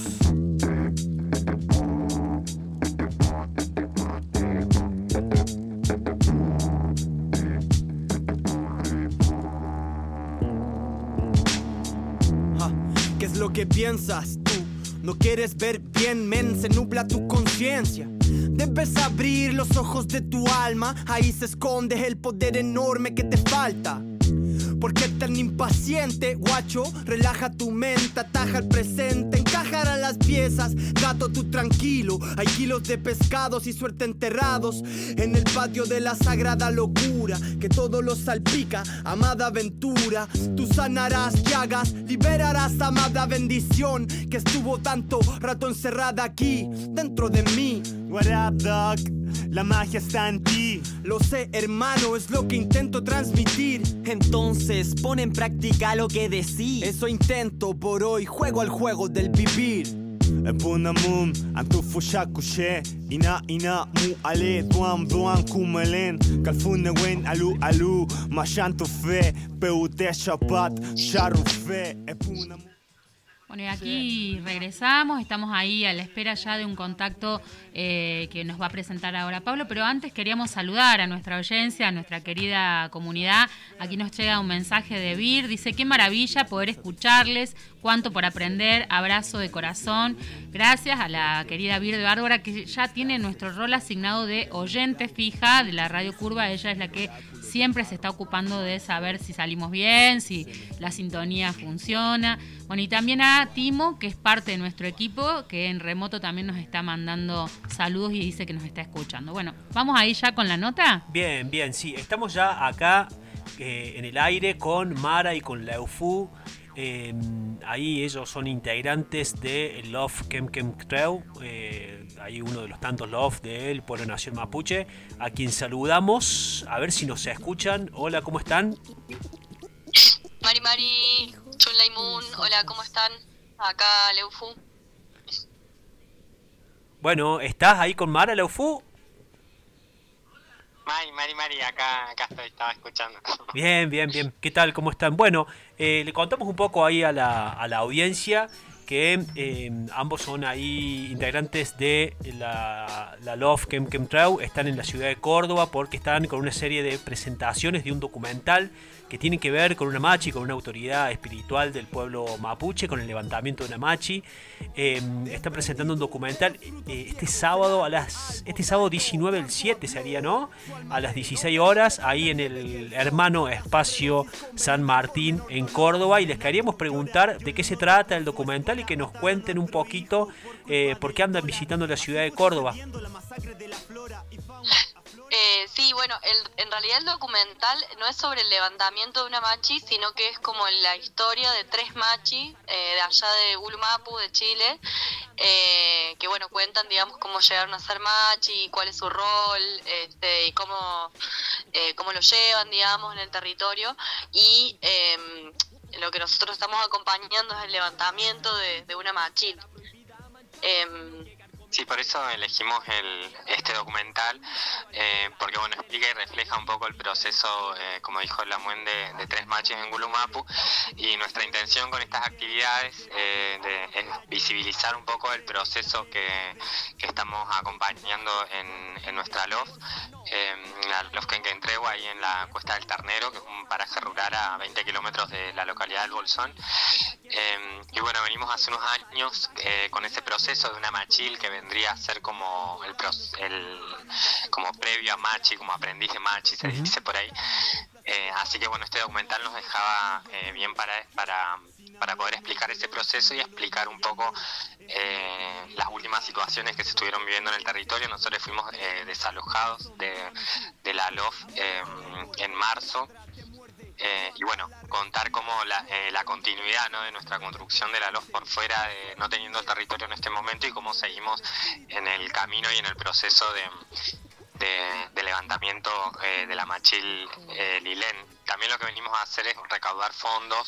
¿Qué es lo que piensas tú? No quieres ver bien, men, se nubla tu conciencia. Debes abrir los ojos de tu alma, ahí se esconde el poder enorme que te falta. ¿Por qué tan impaciente, guacho? Relaja tu mente, ataja el presente, encajarán las piezas. Gato, tú tranquilo, hay kilos de pescados y suerte enterrados en el patio de la sagrada locura, que todo lo salpica, amada aventura. Tú sanarás llagas, liberarás amada bendición, que estuvo tanto rato encerrada aquí, dentro de mí. What up, dog? La magia está en ti. Lo sé, hermano, es lo que intento transmitir. Entonces, pon en práctica lo que decís. Eso intento por hoy, juego al juego del vivir. Bunamum, antufu shakushe, ina ina mu ale, duam duam kumelen. Kalfune wen alu alu, mashantu fe, peute shapat, sharufe. Bueno, y aquí regresamos, estamos ahí a la espera ya de un contacto eh, que nos va a presentar ahora Pablo, pero antes queríamos saludar a nuestra audiencia, a nuestra querida comunidad. Aquí nos llega un mensaje de Vir, dice: qué maravilla poder escucharles, cuánto por aprender, abrazo de corazón. Gracias a la querida Vir de Bárbara, que ya tiene nuestro rol asignado de oyente fija de la Radio Curva. Ella es la que siempre se está ocupando de saber si salimos bien, si la sintonía funciona. Bueno, y también a Timo, que es parte de nuestro equipo, que en remoto también nos está mandando saludos y dice que nos está escuchando. Bueno, ¿vamos ahí ya con la nota? Bien, bien, sí. Estamos ya acá eh, en el aire con Mara y con Leufu. Eh, ahí ellos son integrantes de Love Kem Kem Creu, eh, hay uno de los tantos Love del pueblo nación mapuche, a quien saludamos, a ver si nos escuchan. Hola, ¿cómo están? Mari Mari, Chunlaimun, hola, ¿cómo están? Acá Leufu. Bueno, ¿estás ahí con Mara, Leufu? Mari, Mari, Mari, acá, acá estoy, estaba escuchando. Bien, bien, bien. ¿Qué tal? ¿Cómo están? Bueno, eh, le contamos un poco ahí a la, a la audiencia que eh, ambos son ahí integrantes de la, la Love Kem Kem Treu, están en la ciudad de Córdoba porque están con una serie de presentaciones de un documental que tiene que ver con una machi, con una autoridad espiritual del pueblo mapuche, con el levantamiento de una machi. Eh, están presentando un documental eh, este sábado a las este sábado diecinueve del siete sería, ¿no? A las dieciséis horas, ahí en el hermano Espacio San Martín en Córdoba, y les queríamos preguntar de qué se trata el documental y que nos cuenten un poquito eh, por qué andan visitando la ciudad de Córdoba. Eh, sí, bueno, el, en realidad el documental no es sobre el levantamiento de una machi, sino que es como la historia de tres machi eh, de allá de Gulumapu, de Chile, eh, que bueno, cuentan, digamos, cómo llegaron a ser machi, cuál es su rol, este, y cómo, eh, cómo lo llevan, digamos, en el territorio, y eh, lo que nosotros estamos acompañando es el levantamiento de, de una machil. Eh, Sí, por eso elegimos el, este documental, eh, porque bueno, explica y refleja un poco el proceso, eh, como dijo Lamuen, de, de tres machis en Gulumapu, y nuestra intención con estas actividades eh, de, es visibilizar un poco el proceso que, que estamos acompañando en, en nuestra L O F, eh, la L O F Quenquentregua, ahí en la Cuesta del Ternero, que es un paraje rural a veinte kilómetros de la localidad del Bolsón. Eh, y bueno, venimos hace unos años eh, con ese proceso de una machil que vendría a ser como el, el como previo a machi, como aprendiz de machi, se dice por ahí. Eh, así que bueno, este documental nos dejaba eh, bien para, para, para poder explicar ese proceso y explicar un poco eh, las últimas situaciones que se estuvieron viviendo en el territorio. Nosotros fuimos eh, desalojados de, de la L O F eh, en marzo. Eh, y bueno, contar cómo la, eh, la continuidad, ¿no?, de nuestra construcción de la L O F por fuera, de, no teniendo el territorio en este momento, y cómo seguimos en el camino y en el proceso de, de, de levantamiento eh, de la machil eh, Lilén. También lo que venimos a hacer es recaudar fondos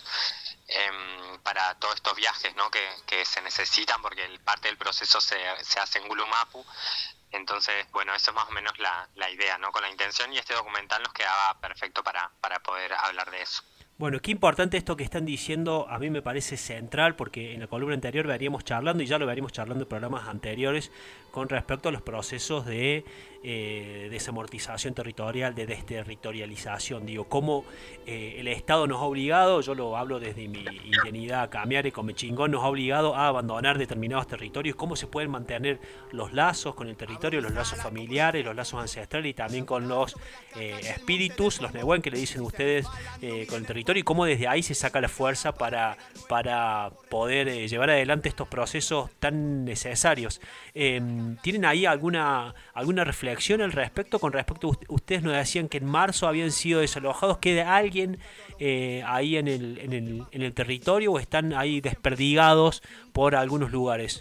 eh, para todos estos viajes, ¿no?, que, que se necesitan, porque el, parte del proceso se, se hace en Gulumapu. Entonces, bueno, eso es más o menos la, la idea, ¿no?, con la intención, y este documental nos quedaba perfecto para, para poder hablar de eso. Bueno, qué importante esto que están diciendo, a mí me parece central, porque en la columna anterior veríamos charlando, y ya lo veríamos charlando en programas anteriores, con respecto a los procesos de eh, desamortización territorial, de desterritorialización. Digo, cómo eh, el Estado nos ha obligado, yo lo hablo desde mi indianidad Camiare, Comechingón, nos ha obligado a abandonar determinados territorios, cómo se pueden mantener los lazos con el territorio, los lazos familiares, los lazos ancestrales, y también con los eh, espíritus, los Nehuen, que le dicen ustedes, eh, con el territorio, y cómo desde ahí se saca la fuerza para, para poder eh, llevar adelante estos procesos tan necesarios. Eh, ¿Tienen ahí alguna alguna reflexión al respecto? Con respecto a ustedes nos decían que en marzo habían sido desalojados. ¿Queda alguien eh, ahí en el, en, el, en el territorio, o están ahí desperdigados por algunos lugares?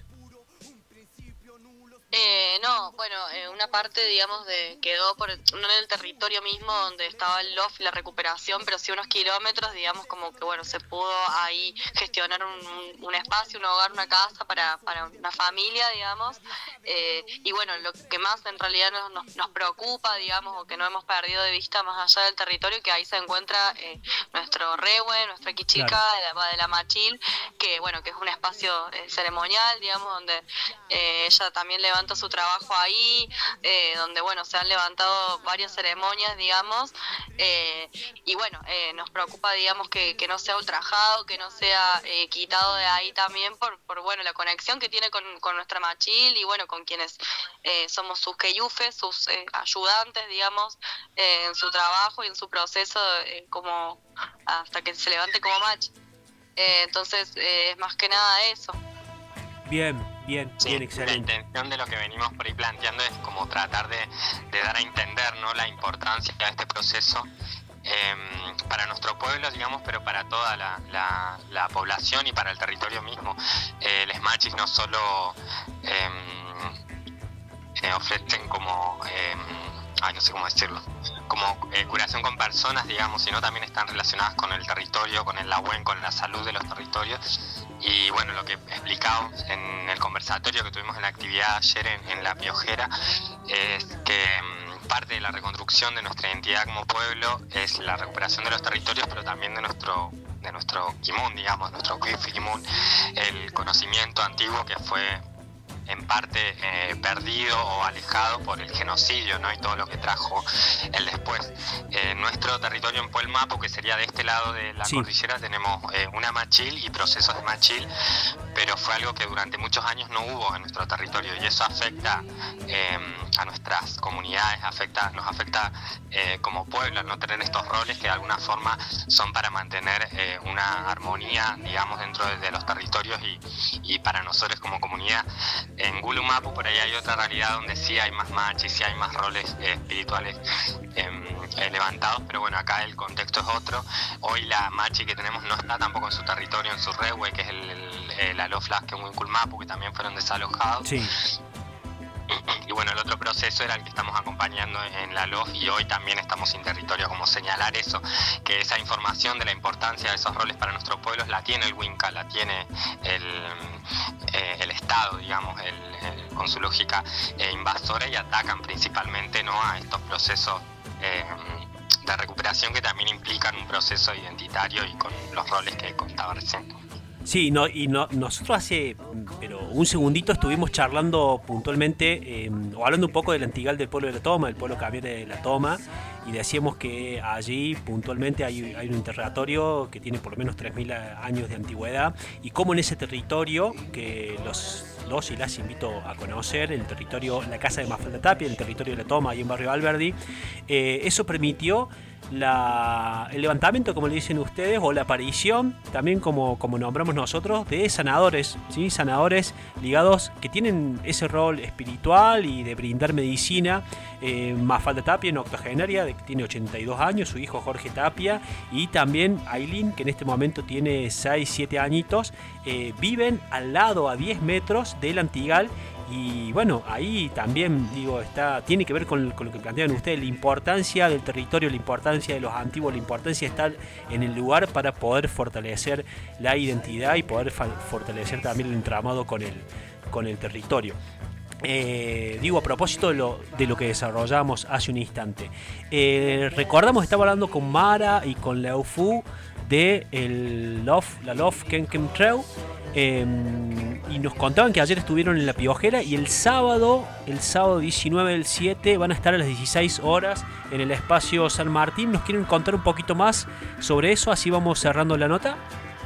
Eh, no, bueno, eh, una parte, digamos, de quedó por el, no en el territorio mismo donde estaba el L O F y la recuperación, pero sí unos kilómetros, digamos, como que, bueno, se pudo ahí gestionar un, un espacio, un hogar, una casa para, para una familia, digamos, eh, y bueno, lo que más en realidad nos, nos, nos preocupa, digamos, o que no hemos perdido de vista más allá del territorio, que ahí se encuentra eh, nuestro Rehue, nuestra Quichilca, claro, de, la, de la Machil, que, bueno, que es un espacio eh, ceremonial, digamos, donde eh, ella también levanta su trabajo ahí, eh, donde bueno, se han levantado varias ceremonias, digamos, eh, y bueno, eh, nos preocupa, digamos, que, que no sea ultrajado, que no sea eh, quitado de ahí también por, por bueno, la conexión que tiene con, con nuestra Machil, y bueno, con quienes eh, somos sus queyufes, sus eh, ayudantes, digamos, eh, en su trabajo y en su proceso, eh, como hasta que se levante como mach. Eh, entonces, eh, es más que nada eso. Bien, bien, sí, bien, excelente. La intención de lo que venimos por ahí planteando es como tratar de, de dar a entender, ¿no?, la importancia de este proceso eh, para nuestro pueblo, digamos, pero para toda la, la, la población y para el territorio mismo. Eh, les machis no solo eh, eh, ofrecen como, eh, ay, no sé cómo decirlo, como eh, curación con personas, digamos, sino también están relacionadas con el territorio, con el Nehuen, con la salud de los territorios. Y bueno, lo que explicamos en el conversatorio que tuvimos en la actividad ayer en, en La Piojera es que um, parte de la reconstrucción de nuestra identidad como pueblo es la recuperación de los territorios, pero también de nuestro de nuestro Kimun, digamos, nuestro Kimun, el conocimiento antiguo que fue en parte eh, perdido o alejado por el genocidio, ¿no?, y todo lo que trajo el después. En eh, nuestro territorio en Puelmapu, que sería de este lado de la sí. cordillera, tenemos eh, una machil y procesos de machil, pero fue algo que durante muchos años no hubo en nuestro territorio, y eso afecta eh, a nuestras comunidades, afecta, nos afecta eh, como pueblo, no tener estos roles que de alguna forma son para mantener eh, una armonía, digamos, dentro de, de los territorios y, y para nosotros como comunidad. En Gulumapu por ahí hay otra realidad donde sí hay más machis, sí hay más roles eh, espirituales eh, eh, levantados, pero bueno, acá el contexto es otro. Hoy la machi que tenemos no está tampoco en su territorio, en su rehue, que es el, el, el Aloflas que en Gulumapu, que también fueron desalojados. Sí. Y bueno, el otro proceso era el que estamos acompañando en la L O F y hoy también estamos sin territorio, como señalar eso, que esa información de la importancia de esos roles para nuestros pueblos la tiene el Winca, la tiene el, eh, el Estado, digamos, el, el, con su lógica eh, invasora, y atacan principalmente, ¿no?, a estos procesos eh, de recuperación que también implican un proceso identitario y con los roles que contaba recién. Sí, no, y no, nosotros hace pero un segundito estuvimos charlando puntualmente, eh, o hablando un poco del Antigal del pueblo de la Toma, del pueblo Camiere de la Toma, y decíamos que allí puntualmente hay, hay un territorio que tiene por lo menos tres mil años de antigüedad, y cómo en ese territorio, que los, los y las invito a conocer, el territorio, la casa de Mafalda Tapia, el territorio de la Toma, ahí en Barrio Alberdi, eh, eso permitió La, el levantamiento, como le dicen ustedes, o la aparición, también como, como nombramos nosotros, de sanadores, ¿sí? Sanadores ligados que tienen ese rol espiritual y de brindar medicina. eh, Mafalda Tapia, una octogenaria, de, que tiene ochenta y dos años, su hijo Jorge Tapia, y también Ailín, que en este momento tiene seis, siete añitos, eh, viven al lado, a diez metros del Antigal. Y bueno, ahí también digo, está, tiene que ver con, con lo que plantean ustedes, la importancia del territorio, la importancia de los antiguos, la importancia de estar en el lugar para poder fortalecer la identidad y poder fa- fortalecer también el entramado con el, con el territorio. Eh, digo, a propósito de lo, de lo que desarrollamos hace un instante, eh, recordamos, estaba hablando con Mara y con Leufu de el Love, la Love Ken Kem Treu. Eh, y nos contaban que ayer estuvieron en La Piojera y el sábado, el sábado diecinueve del siete, van a estar a las dieciséis horas en el espacio San Martín. ¿Nos quieren contar un poquito más sobre eso? Así vamos cerrando la nota.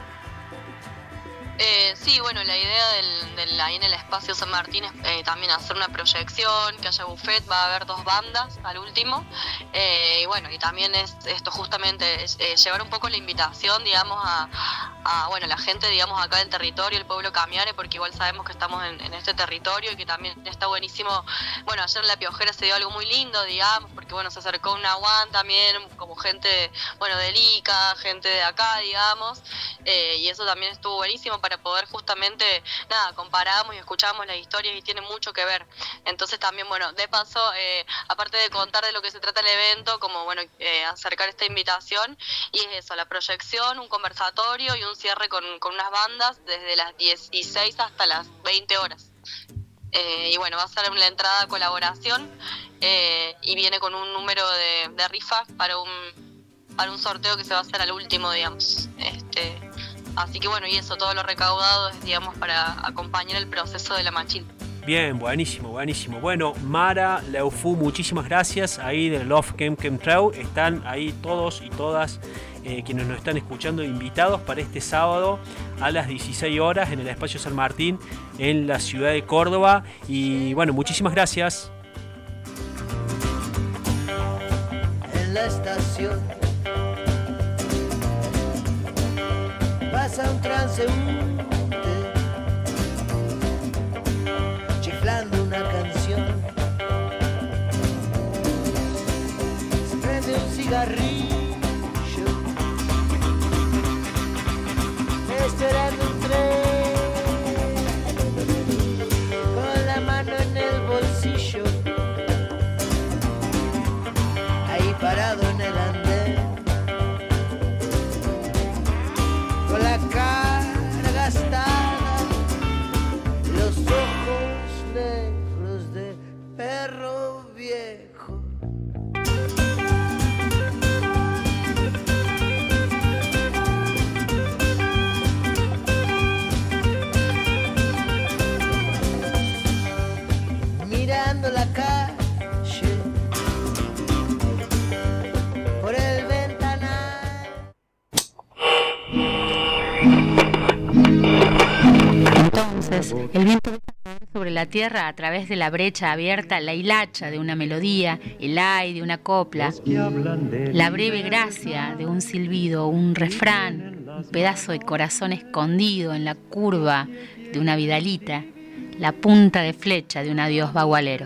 Eh, sí, bueno, la idea del, del, ahí en el espacio San Martín es eh, también hacer una proyección, que haya buffet, va a haber dos bandas al último, eh, y bueno, y también es esto justamente, es, eh, llevar un poco la invitación, digamos, a, a bueno, la gente, digamos, acá del territorio, el pueblo Camiare, porque igual sabemos que estamos en, en este territorio y que también está buenísimo. Bueno, ayer en La Piojera se dio algo muy lindo, digamos, porque bueno, se acercó un Nahuán también, como gente, bueno, del Ica, gente de acá, digamos, eh, y eso también estuvo buenísimo para poder justamente, nada, comparamos y escuchamos las historias y tiene mucho que ver. Entonces también, bueno, de paso, eh, aparte de contar de lo que se trata el evento, como bueno, eh, acercar esta invitación, y es eso, la proyección, un conversatorio y un cierre con, con unas bandas desde las dieciséis hasta las veinte horas. Eh, y bueno, va a ser la entrada a colaboración, eh, y viene con un número de, de rifa para un, para un sorteo que se va a hacer al último, digamos. Este, Así que bueno, y eso, todo lo recaudado es, digamos, para acompañar el proceso de la machín. Bien, buenísimo, buenísimo. Bueno, Mara, Leufu, muchísimas gracias. Ahí del Love Kem Kem Treu están ahí todos y todas eh, quienes nos están escuchando invitados para este sábado a las dieciséis horas en el espacio San Martín en la ciudad de Córdoba. Y bueno, muchísimas gracias. En la estación pasa un transeúnte chiflando una canción, se prende un cigarrillo esperando un tren con la mano en el bolsillo, ahí parado en el andén con la cara gastada, los ojos negros de perro viejo. Mirando la calle por el ventanal. Entonces, el viento de sobre la tierra a través de la brecha abierta la hilacha de una melodía, el ay de una copla, la breve gracia de un silbido, un refrán, un pedazo de corazón escondido en la curva de una vidalita, la punta de flecha de un adiós bagualero.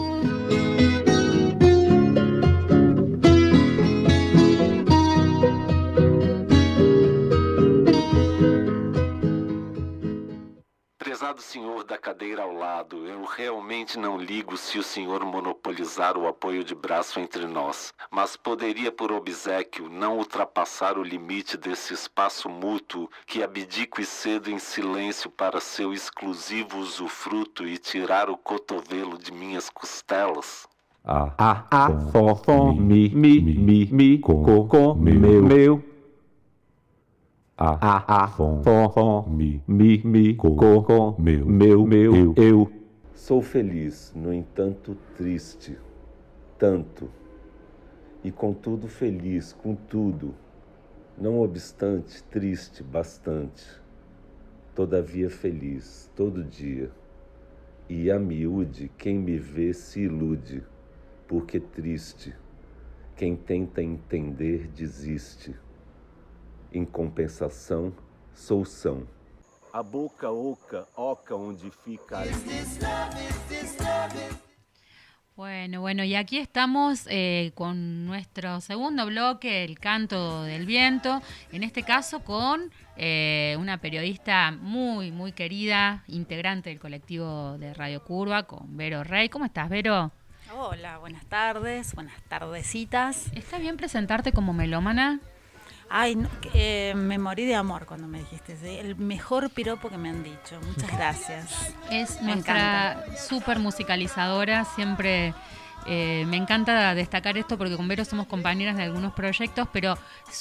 Prezado senhor da cadeira ao lado, eu realmente não ligo se o senhor monopolizar o apoio de braço entre nós, mas poderia, por obséquio, não ultrapassar o limite desse espaço mútuo que abdico e cedo em silêncio para seu exclusivo usufruto e tirar o cotovelo de minhas costelas? A, a, a, fo, fo, mi, mi, mi, mi, co, co, meu, meu. A, a, a, fom, fom, mi, mi, mi, co, co, meu, meu, meu, eu, eu. Sou feliz, no entanto triste, tanto, e contudo feliz com tudo, não obstante triste bastante, todavia feliz todo dia, e a miúde quem me vê se ilude, porque triste, quem tenta entender desiste. Em compensação, sou são. A boca oca, oca onde fica. Bueno, bueno, y aquí estamos eh, con nuestro segundo bloque, el canto del viento, en este caso con eh, una periodista muy, muy querida, integrante del colectivo de Radio Curva, con Vero Rey. ¿Cómo estás, Vero? Hola, buenas tardes, buenas tardecitas. ¿Está bien presentarte como melómana? Ay, no, eh, me morí de amor cuando me dijiste, ¿sí? El mejor piropo que me han dicho. Muchas gracias. Es me nuestra encanta. súper musicalizadora, siempre eh, me encanta destacar esto porque con Vero somos compañeras de algunos proyectos, pero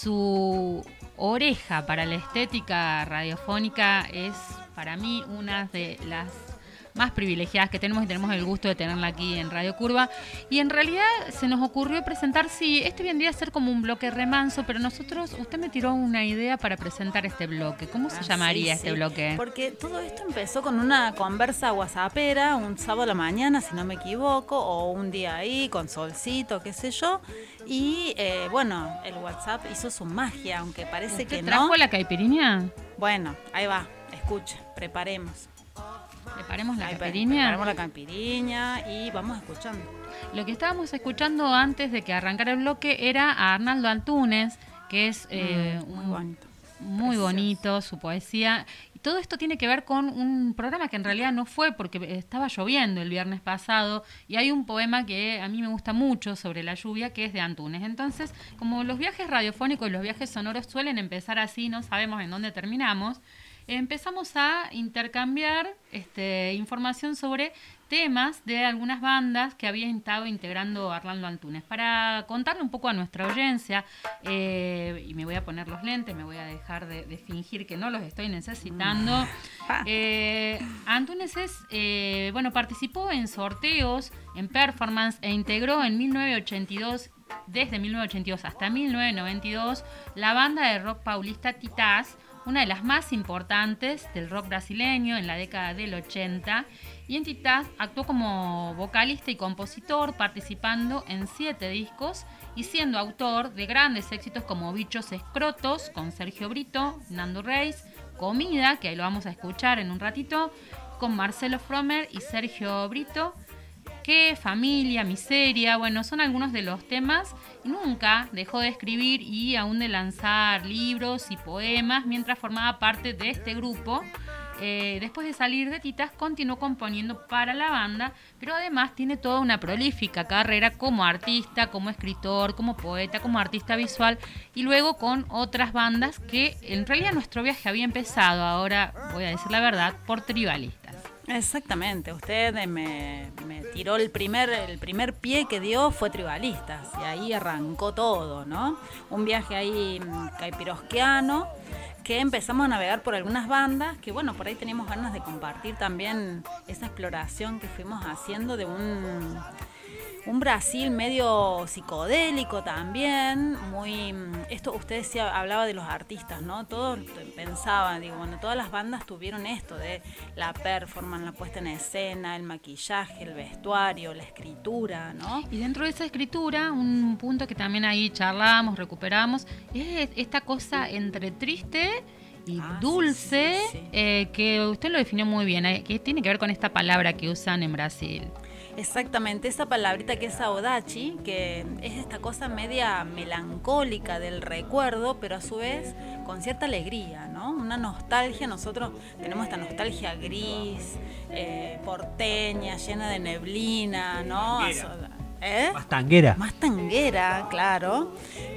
su oreja para la estética radiofónica es para mí una de las más privilegiadas que tenemos y tenemos el gusto de tenerla aquí en Radio Curva. Y en realidad se nos ocurrió presentar, sí, este vendría a ser como un bloque remanso, pero nosotros, usted me tiró una idea para presentar este bloque. ¿Cómo se Ah, llamaría sí, este sí. bloque? Porque todo esto empezó con una conversa whatsappera, un sábado a la mañana, si no me equivoco, o un día ahí con solcito, qué sé yo. Y eh, bueno, el WhatsApp hizo su magia, aunque parece que no. ¿Trajo la caipirinha? Bueno, ahí va, escuche, preparemos. ¿Preparemos la Ahí, caipirinha? Preparemos la caipirinha y vamos escuchando. Lo que estábamos escuchando antes de que arrancara el bloque era a Arnaldo Antunes, que es eh, Mm, muy un- bonito. muy bonito, su poesía. Y todo esto tiene que ver con un programa que en realidad no fue porque estaba lloviendo el viernes pasado y hay un poema que a mí me gusta mucho sobre la lluvia que es de Antunes. Entonces, como los viajes radiofónicos y los viajes sonoros suelen empezar así, no sabemos en dónde terminamos, empezamos a intercambiar este, información sobre temas de algunas bandas que había estado integrando Arnaldo Antunes. Para contarle un poco a nuestra audiencia, eh, y me voy a poner los lentes, me voy a dejar de, de fingir que no los estoy necesitando. Eh, Antunes es, eh, bueno, participó en sorteos, en performance e integró en mil novecientos ochenta y dos, desde mil novecientos ochenta y dos hasta mil novecientos noventa y dos, la banda de rock paulista Titás, una de las más importantes del rock brasileño en la década del ochenta, y en Titás actuó como vocalista y compositor, participando en siete discos y siendo autor de grandes éxitos como Bichos Escrotos con Sergio Brito, Nando Reis, Comida, que ahí lo vamos a escuchar en un ratito, con Marcelo Fromer y Sergio Brito, Que Familia, Miseria, bueno, son algunos de los temas. Y nunca dejó de escribir y aún de lanzar libros y poemas mientras formaba parte de este grupo. Eh, después de salir de Titás continuó componiendo para la banda, pero además tiene toda una prolífica carrera como artista, como escritor, como poeta, como artista visual y luego con otras bandas que en realidad nuestro viaje había empezado, ahora voy a decir la verdad, por Tribalistas. Exactamente, usted me, me tiró el primer, el primer pie que dio fue Tribalistas y ahí arrancó todo, ¿no? Un viaje ahí mm, caipirosquiano que empezamos a navegar por algunas bandas que bueno, por ahí teníamos ganas de compartir también esa exploración que fuimos haciendo de un un Brasil medio psicodélico también, muy, esto usted decía, hablaba de los artistas, ¿no? Todos pensaban, digo, bueno, todas las bandas tuvieron esto de la performance, la puesta en escena, el maquillaje, el vestuario, la escritura, ¿no? Y dentro de esa escritura, un punto que también ahí charlamos, recuperamos, es esta cosa entre triste y ah, dulce, sí, sí, sí. Eh, que usted lo definió muy bien, eh, que tiene que ver con esta palabra que usan en Brasil. Exactamente, esa palabrita que es saudade, que es esta cosa media melancólica del recuerdo, pero a su vez con cierta alegría, ¿no? Una nostalgia, nosotros tenemos esta nostalgia gris, eh, porteña, llena de neblina, ¿no? ¿Eh? Más tanguera. Más tanguera, claro.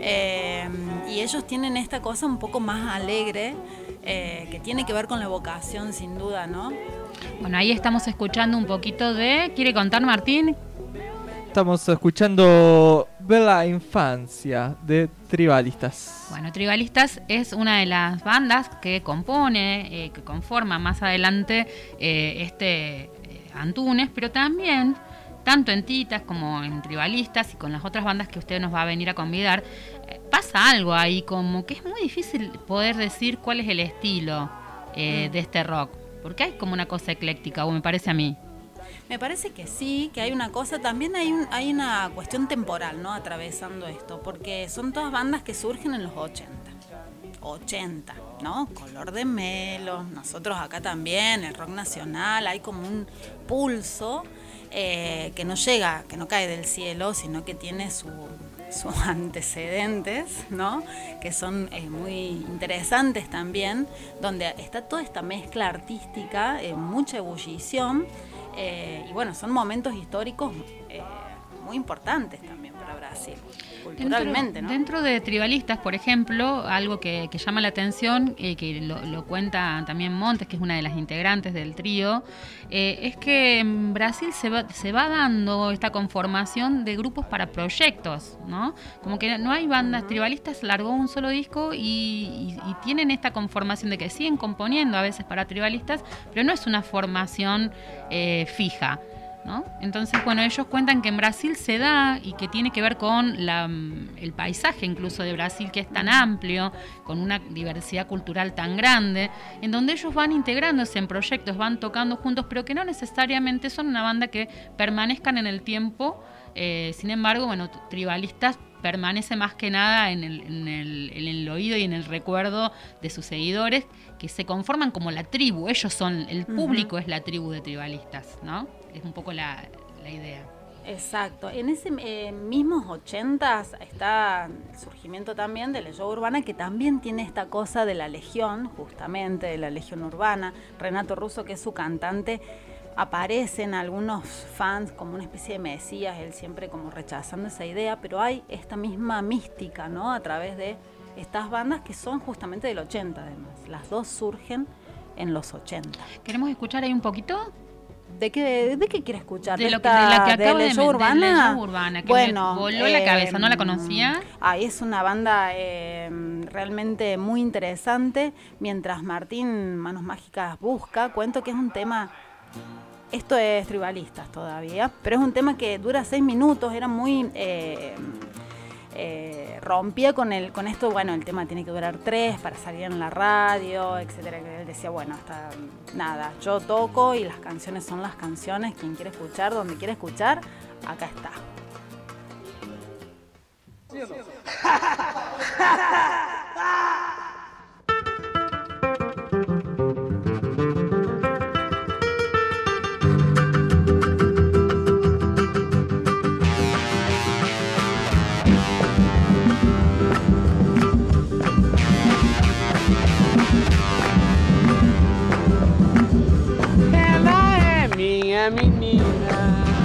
Eh, y ellos tienen esta cosa un poco más alegre, eh, que tiene que ver con la vocación, sin duda, ¿no? Bueno, ahí estamos escuchando un poquito de... ¿Quiere contar, Martín? Estamos escuchando Bella Infancia de Tribalistas. Bueno, Tribalistas es una de las bandas que compone, eh, que conforma más adelante eh, este eh, Antunes, pero también, tanto en Titas como en Tribalistas y con las otras bandas que usted nos va a venir a convidar, eh, pasa algo ahí, como que es muy difícil poder decir cuál es el estilo eh, mm. de este rock. Porque hay como una cosa ecléctica, o me parece a mí. Me parece que sí, que hay una cosa, también hay, un, hay una cuestión temporal, ¿no? Atravesando esto, porque son todas bandas que surgen en los ochenta. ochenta, ¿no? Color de Melo, nosotros acá también, el rock nacional, hay como un pulso eh, que no llega, que no cae del cielo, sino que tiene su... sus antecedentes, ¿no? Que son eh, muy interesantes también, donde está toda esta mezcla artística, eh, mucha ebullición, eh, y bueno, son momentos históricos eh, muy importantes también para Brasil, culturalmente, dentro, ¿no? Dentro de Tribalistas, por ejemplo, algo que, que llama la atención, eh, que lo, lo cuenta también Montes, que es una de las integrantes del trío, eh, es que en Brasil se va, se va dando esta conformación de grupos para proyectos, ¿no? Como que no hay bandas. Uh-huh. Tribalistas largó un solo disco y, y, y tienen esta conformación de que siguen componiendo a veces para Tribalistas, pero no es una formación eh, fija, ¿no? Entonces, bueno, ellos cuentan que en Brasil se da y que tiene que ver con la, el paisaje incluso de Brasil, que es tan amplio, con una diversidad cultural tan grande, en donde ellos van integrándose en proyectos, van tocando juntos, pero que no necesariamente son una banda que permanezcan en el tiempo. Eh, sin embargo, bueno, Tribalistas permanece más que nada en el, en, el, en el oído y en el recuerdo de sus seguidores, que se conforman como la tribu. Ellos son, el público uh-huh. es la tribu de Tribalistas, ¿no? Es un poco la, la idea. Exacto. En ese eh, mismos ochentas está el surgimiento también de Legión Urbana, que también tiene esta cosa de la Legión, justamente, de la Legión Urbana. Renato Russo, que es su cantante, aparecen algunos fans como una especie de mesías, él siempre como rechazando esa idea, pero hay esta misma mística, ¿no? A través de estas bandas que son justamente del ochenta, además. Las dos surgen en los ochenta. ¿Queremos escuchar ahí un poquito? ¿De qué, de qué quiere escuchar? De, lo que, de la que acabo de, de Legión Urbana. De Legión Urbana, que bueno, me voló eh, la cabeza, ¿no la conocía? Ah, es una banda eh, realmente muy interesante. Mientras Martín Manos Mágicas busca, cuento que es un tema... Esto es Tribalistas todavía, pero es un tema que dura seis minutos, era muy... Eh, eh, rompía con el con esto, bueno, el tema tiene que durar tres para salir en la radio, etcétera. Él decía, bueno, hasta nada, yo toco y las canciones son las canciones, quien quiere escuchar, donde quiere escuchar, acá está. ¿Sí o no? Minha menina,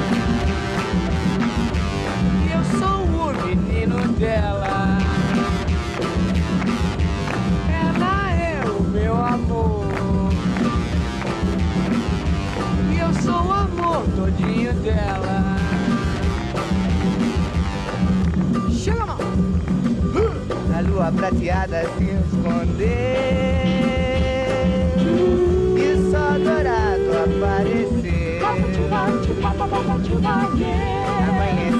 e eu sou o menino dela. Ela é o meu amor, e eu sou o amor todinho dela. Chama! A lua prateada se escondeu e o sol dourado apareceu. Amanheceu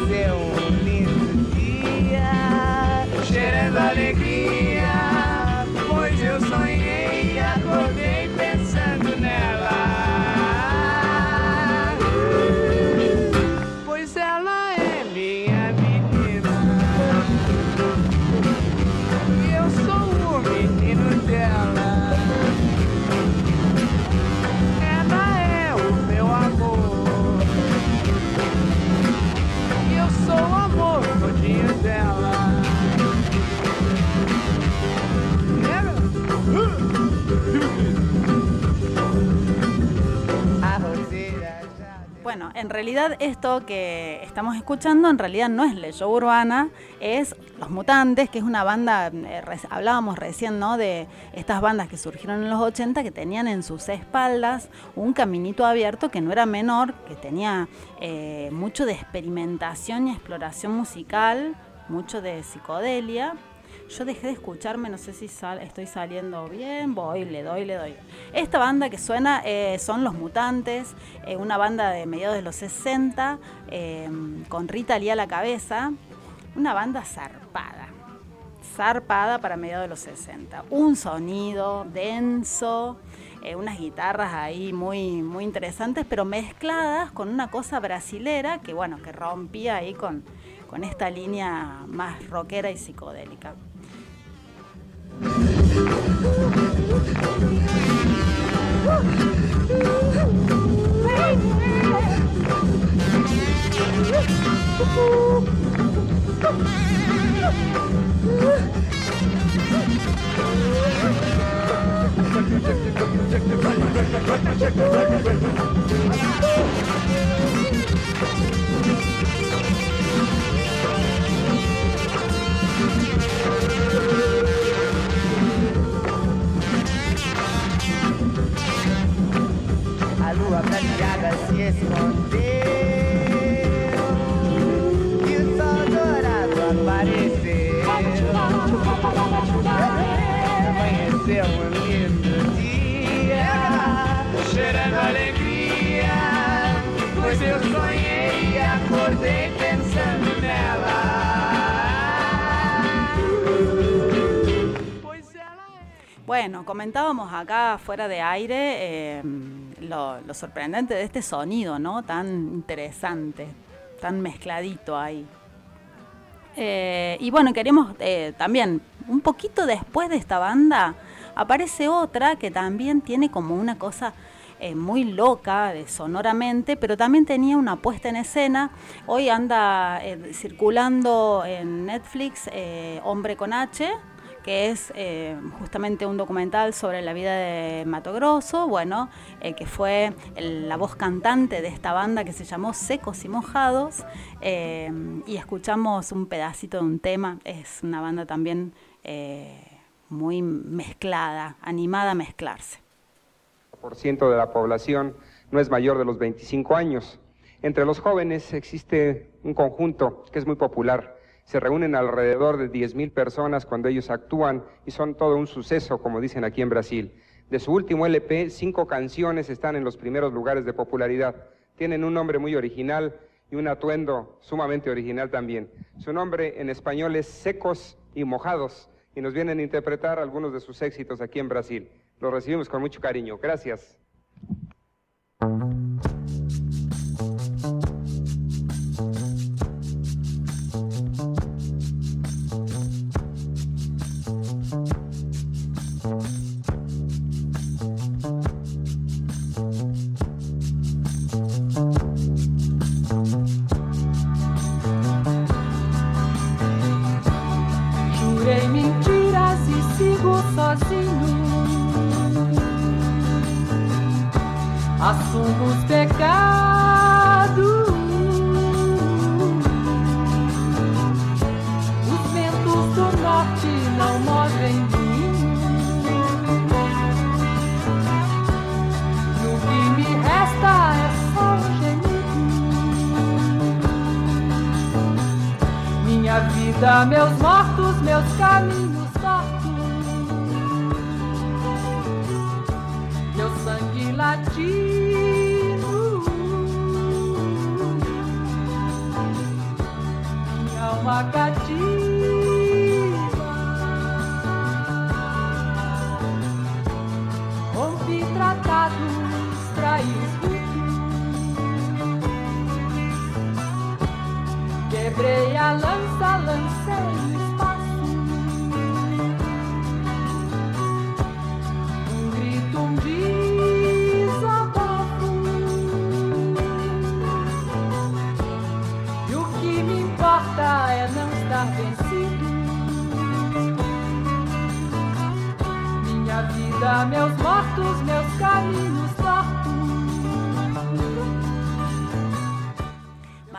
En realidad esto que estamos escuchando en realidad no es Leyenda Urbana, es Los Mutantes, que es una banda, eh, re, hablábamos recién, ¿no?, de estas bandas que surgieron en los ochenta, que tenían en sus espaldas un caminito abierto que no era menor, que tenía eh, mucho de experimentación y exploración musical, mucho de psicodelia. Yo dejé de escucharme, no sé si sal, estoy saliendo bien, voy, le doy, le doy. Esta banda que suena eh, son Los Mutantes, eh, una banda de mediados de los sesenta, eh, con Rita Lee a la cabeza, una banda zarpada, zarpada para mediados de los sesenta. Un sonido denso, eh, unas guitarras ahí muy, muy interesantes, pero mezcladas con una cosa brasilera que, bueno, que rompía ahí con, con esta línea más rockera y psicodélica. A lua prateada se escondeu e o sol dourado apareceu. Amanheceu um lindo dia, cheirando alegria, pois eu sonhei e acordei pensando nela. Bueno, comentábamos acá fuera de aire eh, lo, lo sorprendente de este sonido, ¿no? Tan interesante, tan mezcladito ahí. Eh, y bueno, queremos eh, también, un poquito después de esta banda, aparece otra que también tiene como una cosa eh, muy loca de sonoramente, pero también tenía una puesta en escena. Hoy anda eh, circulando en Netflix eh, Hombre con H, que es eh, justamente un documental sobre la vida de Mato Grosso, bueno, eh, que fue el, la voz cantante de esta banda que se llamó Secos y Mojados, eh, y escuchamos un pedacito de un tema. Es una banda también eh, muy mezclada, animada a mezclarse. Por ciento de la población no es mayor de los veinticinco años. Entre los jóvenes existe un conjunto que es muy popular. Se reúnen alrededor de diez mil personas cuando ellos actúan y son todo un suceso, como dicen aquí en Brasil. De su último L P, cinco canciones están en los primeros lugares de popularidad. Tienen un nombre muy original y un atuendo sumamente original también. Su nombre en español es Secos y Mojados y nos vienen a interpretar algunos de sus éxitos aquí en Brasil. Los recibimos con mucho cariño. Gracias. Assumo os pecados, os ventos do norte não movem mim. E o que me resta é só um gemido. Minha vida, meus mortos, meus caminhos tortos, meu sangue latir. Uma cativa, rompi tratados, traí tudo, quebrei a lança, lancei no espaço, um grito, um desabafo, e o que me importa é não estar vencido. Minha vida, meus mortos, meus caminhos tortos,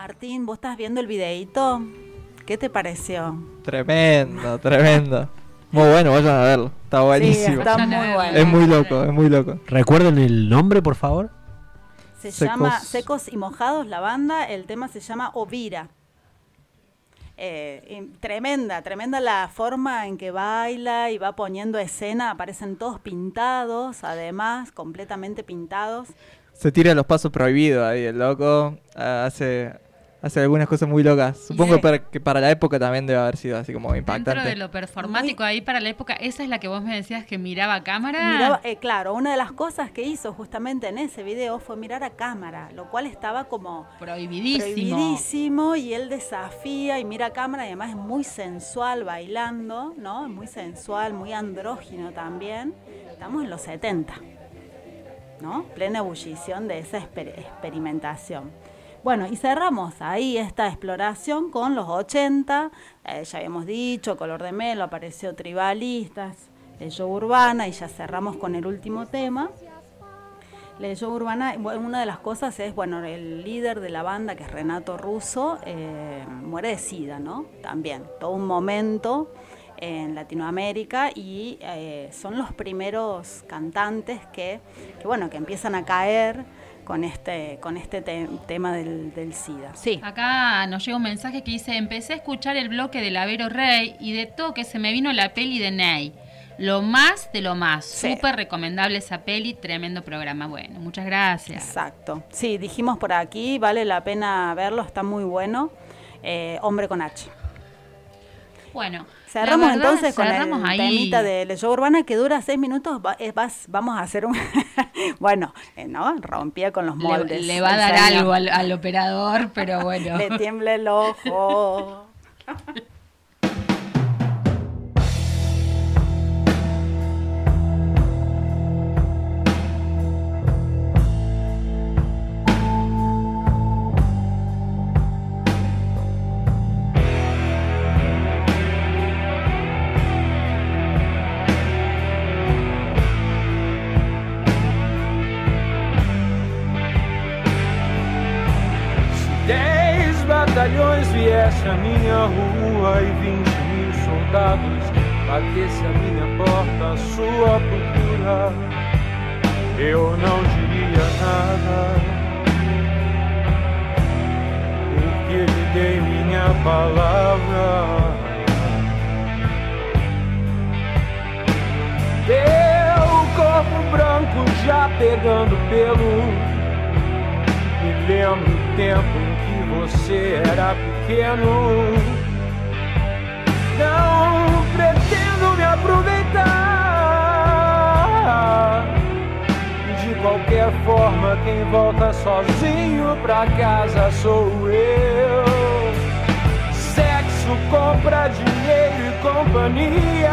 Martín, vos estás viendo el videíto. ¿Qué te pareció? Tremendo, tremendo. Muy bueno, vayan a verlo. Está buenísimo. Sí, está muy bueno. Es muy loco, es muy loco. ¿Recuerden el nombre, por favor? Se Secos. llama Secos y Mojados, la banda. El tema se llama Ovira. Eh, y tremenda, tremenda la forma en que baila y va poniendo escena. Aparecen todos pintados, además, completamente pintados. Se tira los pasos prohibidos ahí, el loco. Uh, hace, hace algunas cosas muy locas. Supongo Sí. para, que para la época también debe haber sido así como Dentro impactante. de lo performático ahí para la época, esa es la que vos me decías que miraba a cámara. Miraba, eh, claro, una de las cosas que hizo justamente en ese video fue mirar a cámara, lo cual estaba como prohibidísimo. prohibidísimo, y él desafía y mira a cámara, y además es muy sensual bailando, ¿no? Muy sensual, muy andrógino también. Estamos en los setenta, ¿no? Plena ebullición de esa exper- experimentación. Bueno, y cerramos ahí esta exploración con los ochenta, eh, ya habíamos dicho, Color de Melo, apareció Tribalistas, Leyó Urbana, y ya cerramos con el último tema. Leyó Urbana, bueno, una de las cosas es, bueno, el líder de la banda, que es Renato Russo, eh, muere de SIDA, ¿no? También, todo un momento en Latinoamérica, y eh, son los primeros cantantes que, que, bueno, que empiezan a caer con este con este te- tema del, del SIDA. Sí. Acá nos llega un mensaje que dice: empecé a escuchar el bloque de Lavero Rey y de toque se me vino la peli de Ney. Lo más de lo más. Sí. Súper recomendable esa peli, tremendo programa. Bueno, muchas gracias. Exacto. Sí, dijimos por aquí, vale la pena verlo, está muy bueno. Eh, Hombre con H. Bueno, Cerramos la verdad, entonces con cerramos el ahí. temita de Leyó Urbana, que dura seis minutos. Va- es- vas- vamos a hacer un... bueno, eh, ¿no? Rompía con los Le, moldes. le va a el dar señor. algo al, al operador, pero bueno. Le tiembla el ojo. Dez batalhões viesse à minha rua e vinte mil soldados batesse à minha porta à sua procura, eu não diria nada, porque lhe dei minha palavra. Teu corpo branco já pegando pelo, me lembro o tempo em que você era pequeno. Não pretendo me aproveitar. De qualquer forma, quem volta sozinho pra casa sou eu. Sexo compra dinheiro e companhia,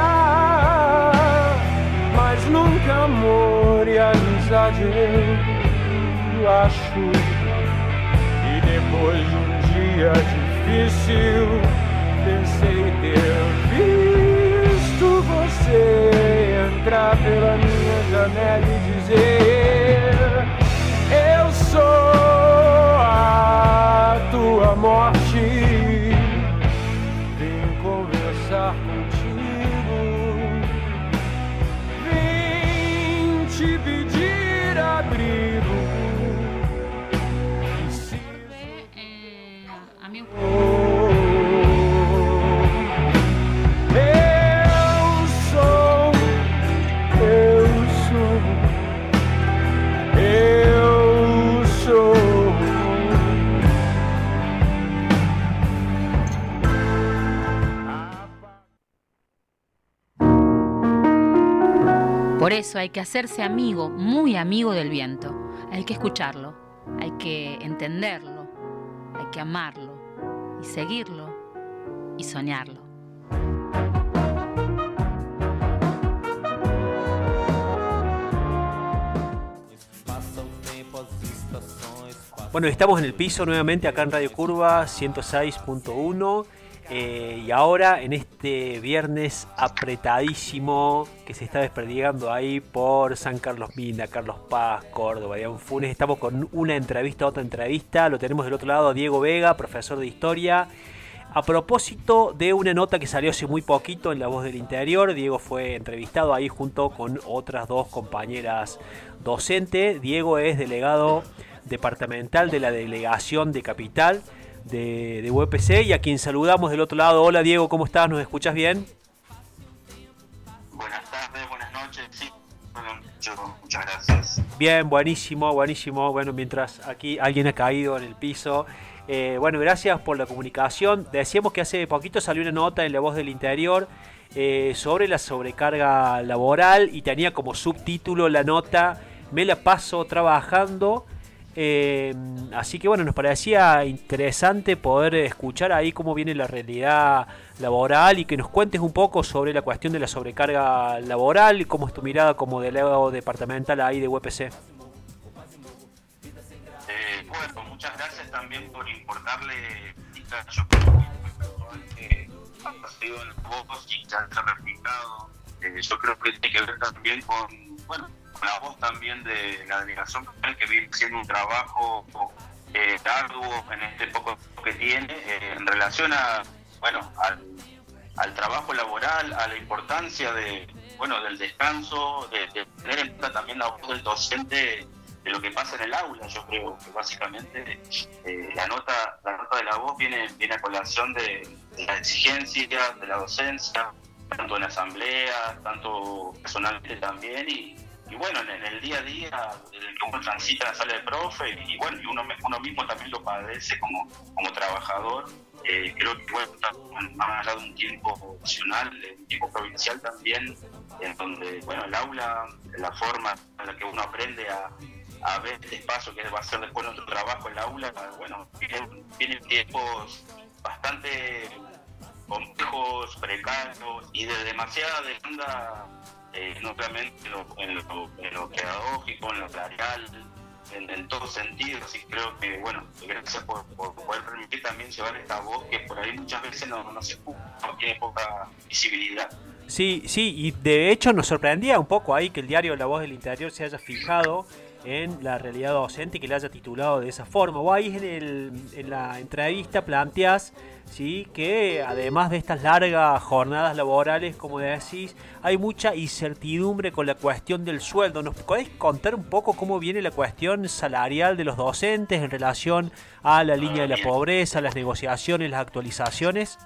mas nunca amor e amizade, eu acho. E depois de um dia difícil, pensei ter visto você entrar pela minha janela e dizer: eu sou a tua morte, vim conversar contigo, vim te pedir abrigo. Amigo. Eu sou, eu sou, eu sou. Por eso hay que hacerse amigo, muy amigo del viento. Hay que escucharlo, hay que entenderlo, hay que amarlo y seguirlo y soñarlo. Bueno, estamos en el piso nuevamente acá en Radio Curva ciento seis punto uno. Eh, y ahora en este viernes apretadísimo que se está desperdigando ahí por San Carlos Minda, Carlos Paz, Córdoba, Diego Funes, estamos con una entrevista, otra entrevista, lo tenemos del otro lado a Diego Vega, profesor de historia. A propósito de una nota que salió hace muy poquito en La Voz del Interior, Diego fue entrevistado ahí junto con otras dos compañeras docentes. Diego es delegado departamental de la delegación de Capital de, de U E P C, y a quien saludamos del otro lado. Hola Diego, ¿cómo estás? ¿Nos escuchas bien? Buenas tardes, buenas noches, sí, bueno, mucho, muchas gracias. Bien, buenísimo, buenísimo. Bueno, mientras aquí alguien ha caído en el piso. Eh, bueno, gracias por la comunicación. Decíamos que hace poquito salió una nota en La Voz del Interior eh, sobre la sobrecarga laboral y tenía como subtítulo la nota "Me la paso trabajando". Eh, así que bueno, nos parecía interesante poder escuchar ahí cómo viene la realidad laboral y que nos cuentes un poco sobre la cuestión de la sobrecarga laboral y cómo es tu mirada como delegado departamental ahí de U E P C. Eh, bueno, muchas gracias también por importarle. Yo creo que ha sido en voz y ya se ha replicado. Eh, yo creo que tiene que ver también con, bueno, con la voz también de la delegación que viene haciendo un trabajo eh, arduo en este poco que tiene eh, en relación a, bueno, al, al trabajo laboral, a la importancia de, bueno, del descanso, de, de tener en cuenta también la voz del docente de lo que pasa en el aula. Yo creo que básicamente eh, la nota la nota de la voz viene, viene a colación de, de la exigencia de la docencia, tanto en la asamblea, tanto personalmente también, y Y bueno, en el día a día, en el que uno transita la sala de profe, y bueno, y uno, uno mismo también lo padece como, como trabajador. Eh, creo que bueno, más allá de un tiempo nacional, un tiempo provincial también, en donde bueno, el aula, la forma en la que uno aprende a, a ver este espacio que va a ser después nuestro trabajo, el aula, bueno, vienen, vienen tiempos bastante complejos, precarios y de demasiada demanda. Eh, no solamente en lo, en, lo, en lo pedagógico, en lo salarial, en, en todos sentidos, y creo que, bueno, gracias por, por poder permitir también llevar esta voz que por ahí muchas veces no, no se escucha, no tiene poca visibilidad. Sí, sí, y de hecho nos sorprendía un poco ahí que el diario La Voz del Interior se haya fijado en la realidad docente y que le haya titulado de esa forma. Vos ahí en, el, en la entrevista planteás, ¿sí?, que además de estas largas jornadas laborales, como decís, hay mucha incertidumbre con la cuestión del sueldo. ¿Nos podés contar un poco cómo viene la cuestión salarial de los docentes en relación a la línea de la pobreza, las negociaciones, las actualizaciones?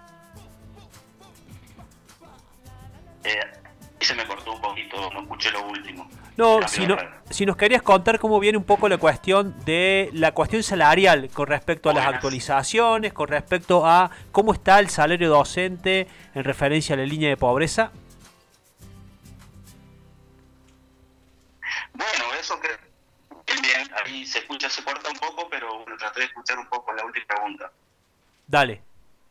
Eh, se me cortó un poquito, no escuché lo último. No, si, no, si nos querías contar cómo viene un poco la cuestión de la cuestión salarial con respecto a las actualizaciones, con respecto a cómo está el salario docente en referencia a la línea de pobreza. Bueno, eso que bien, ahí se escucha, se corta un poco, pero bueno, traté de escuchar un poco la última pregunta. Dale.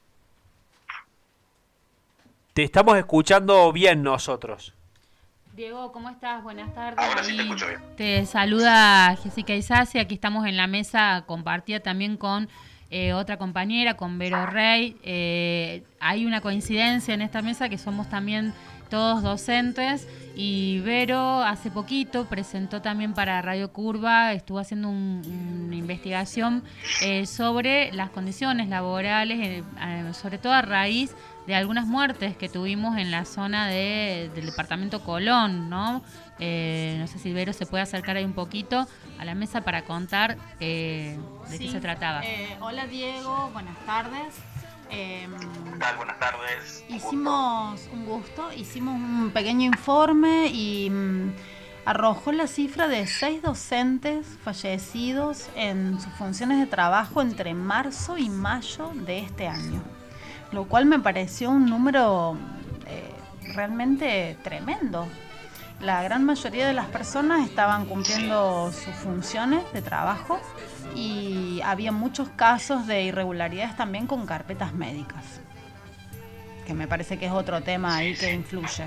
Te estamos escuchando bien nosotros. Diego, ¿cómo estás? Buenas tardes. Ahora sí te escucho bien. Te saluda Jessica Isasi. Aquí estamos en la mesa compartida también con eh, otra compañera, con Vero Rey. Eh, hay una coincidencia en esta mesa que somos también todos docentes, y Vero hace poquito presentó también para Radio Curva, estuvo haciendo un, una investigación eh, sobre las condiciones laborales, eh, eh, sobre todo a raíz de algunas muertes que tuvimos en la zona de, del departamento Colón, ¿no? Eh, no sé si Vero se puede acercar ahí un poquito a la mesa para contar eh, de sí. qué se trataba. Eh, hola Diego, buenas tardes. Eh, ¿Qué tal? Buenas tardes. Hicimos un gusto, hicimos un pequeño informe y mm, arrojó la cifra de seis docentes fallecidos en sus funciones de trabajo entre marzo y mayo de este año, lo cual me pareció un número eh, realmente tremendo. La gran mayoría de las personas estaban cumpliendo sus funciones de trabajo y había muchos casos de irregularidades también con carpetas médicas, que me parece que es otro tema ahí que influye.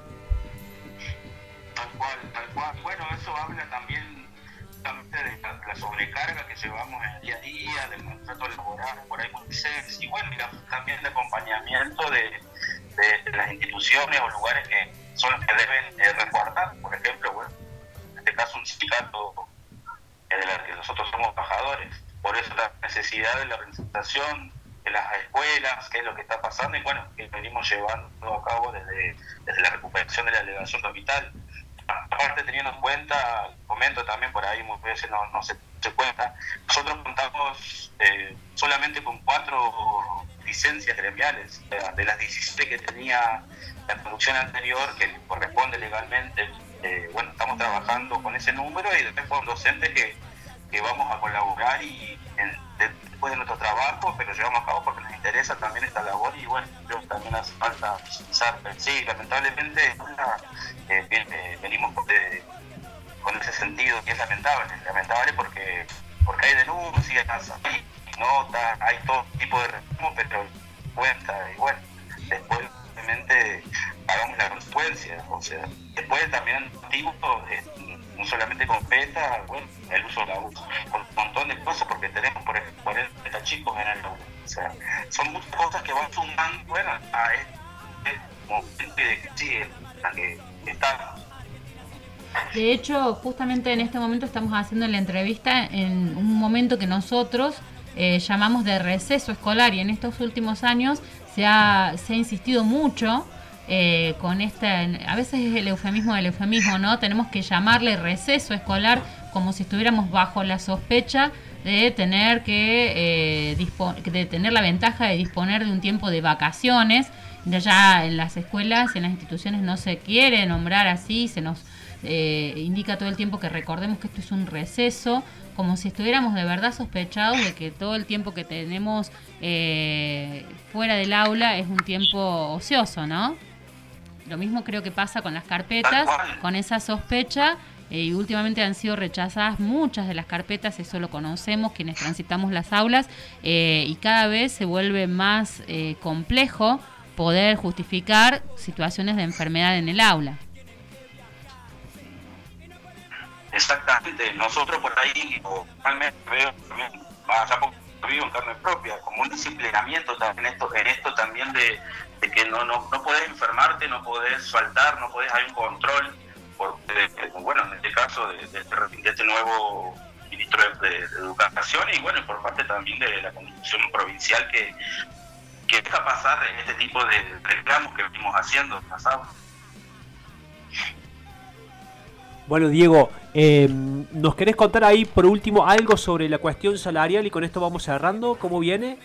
Tal cual, tal cual. Bueno, eso habla también, también de la, la sobrecarga que llevamos en el día a día, del maltrato laboral, por ahí muy sexy, y bueno, y la, también de acompañamiento de, de, de las instituciones o lugares que son los que deben eh, resguardar, por ejemplo, bueno, en este caso un sindicato eh, de la que nosotros somos trabajadores, por eso la necesidad de la organización de las escuelas, qué es lo que está pasando, y bueno, que venimos llevando a cabo desde, desde la recuperación de la delegación capital. Aparte, teniendo en cuenta, comento también por ahí, muchas veces no, no se, se cuenta, nosotros contamos eh, solamente con cuatro licencias gremiales, de, de las diecisiete que tenía la producción anterior, que corresponde legalmente. Eh, bueno, estamos trabajando con ese número y después con docentes que, que vamos a colaborar y en, de, después de nuestro trabajo, pero llevamos a cabo porque nos interesa también esta labor y bueno, creo que también hace falta visibilizar. Sí, lamentablemente eh, bien, eh, venimos de, con ese sentido que es lamentable, lamentable porque porque hay denuncias, hay notas, hay todo tipo de reclamos, pero cuenta y bueno, después obviamente pagamos la consecuencia, o sea, después también activo, eh, no solamente con PETA, bueno, el uso de la U, con un montón de cosas, porque tenemos por ejemplo cuarenta chicos en el aula, o sea, son muchas cosas que van sumando, bueno, a este momento de sí, a que estamos. De hecho, justamente en este momento estamos haciendo la entrevista en un momento que nosotros eh, llamamos de receso escolar, y en estos últimos años se ha, se ha insistido mucho eh, con esta, a veces es el eufemismo del eufemismo, ¿no? Tenemos que llamarle receso escolar como si estuviéramos bajo la sospecha de tener que eh, dispo- de tener la ventaja de disponer de un tiempo de vacaciones. Ya en las escuelas, en las instituciones no se quiere nombrar así, se nos eh, indica todo el tiempo que recordemos que esto es un receso, como si estuviéramos de verdad sospechados de que todo el tiempo que tenemos eh, fuera del aula es un tiempo ocioso, ¿no? Lo mismo creo que pasa con las carpetas, con esa sospecha, eh, y últimamente han sido rechazadas muchas de las carpetas, eso lo conocemos quienes transitamos las aulas, eh, y cada vez se vuelve más eh, complejo poder justificar situaciones de enfermedad en el aula. Exactamente, nosotros por ahí realmente veo también, allá poco vivo en carne propia, como un disciplinamiento también esto, en esto también de, de que no, no, no podés enfermarte, no podés faltar, no podés, hay un control, por, de, de, bueno, en este caso de, de, este, de este nuevo ministro de, de, de Educación y bueno, por parte también de la Constitución provincial que, que deja pasar en este tipo de reclamos que venimos haciendo en las aulas. Bueno, Diego, eh, ¿nos querés contar ahí por último algo sobre la cuestión salarial y con esto vamos cerrando? ¿Cómo viene?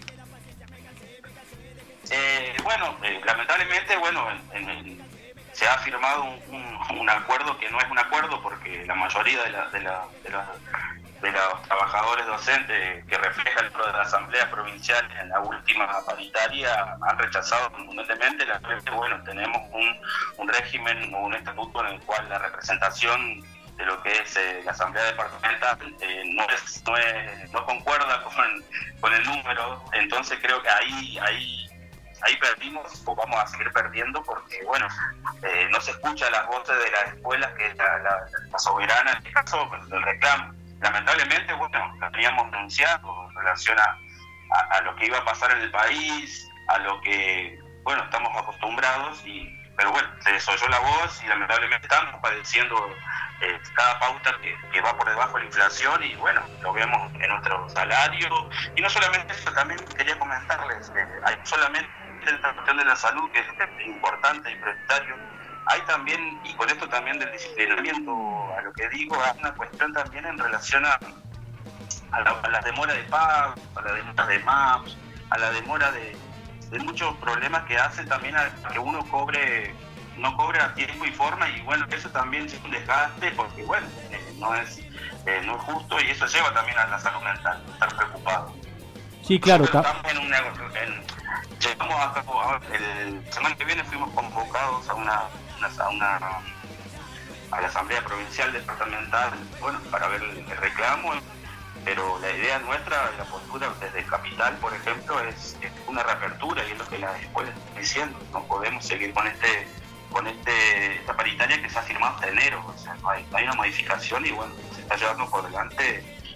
Eh, bueno, eh, lamentablemente, bueno, en, en, se ha firmado un, un, un acuerdo que no es un acuerdo porque la mayoría de, la, de, la, de, la, de los trabajadores docentes que refleja el pro de la Asamblea Provincial en la última paritaria han rechazado contundentemente. La bueno, tenemos un, un régimen o un estatuto en el cual la representación de lo que es eh, la Asamblea Departamental eh, no, es, no, es, no concuerda con, con el número, entonces creo que ahí, ahí, ahí perdimos o vamos a seguir perdiendo porque bueno, eh, no se escucha las voces de las escuelas, que es la, la, la soberana en este caso del reclamo. Lamentablemente, bueno, lo teníamos denunciado en relación a, a, a lo que iba a pasar en el país, a lo que, bueno, estamos acostumbrados, y pero bueno, se desoyó la voz y lamentablemente estamos padeciendo eh, cada pauta que, que va por debajo de la inflación y bueno, lo vemos en nuestro salario. Y no solamente eso, también quería comentarles, eh, hay solamente la cuestión de la salud, que es importante y prioritario. Hay también, y con esto también del disciplinamiento, a lo que digo, hay una cuestión también en relación a, a, la, a la demora de pago, a la demora de maps, a la demora de, de muchos problemas que hacen también a que uno cobre, no cobre a tiempo y forma, y bueno, eso también es un desgaste porque bueno, eh, no, es, eh, no es justo y eso lleva también a la salud mental, estar preocupado. Sí, claro. Nosotros estamos en una, en, llegamos a cabo, el semana que viene fuimos convocados a una a una a la Asamblea Provincial Departamental, bueno, para ver el, el reclamo, pero la idea nuestra, la postura desde Capital, por ejemplo, es, es una reapertura y es lo que las escuelas están diciendo. No podemos seguir con este con este esta paritaria que se ha firmado hasta enero, o sea, no hay, no hay una modificación y bueno, se está llevando por delante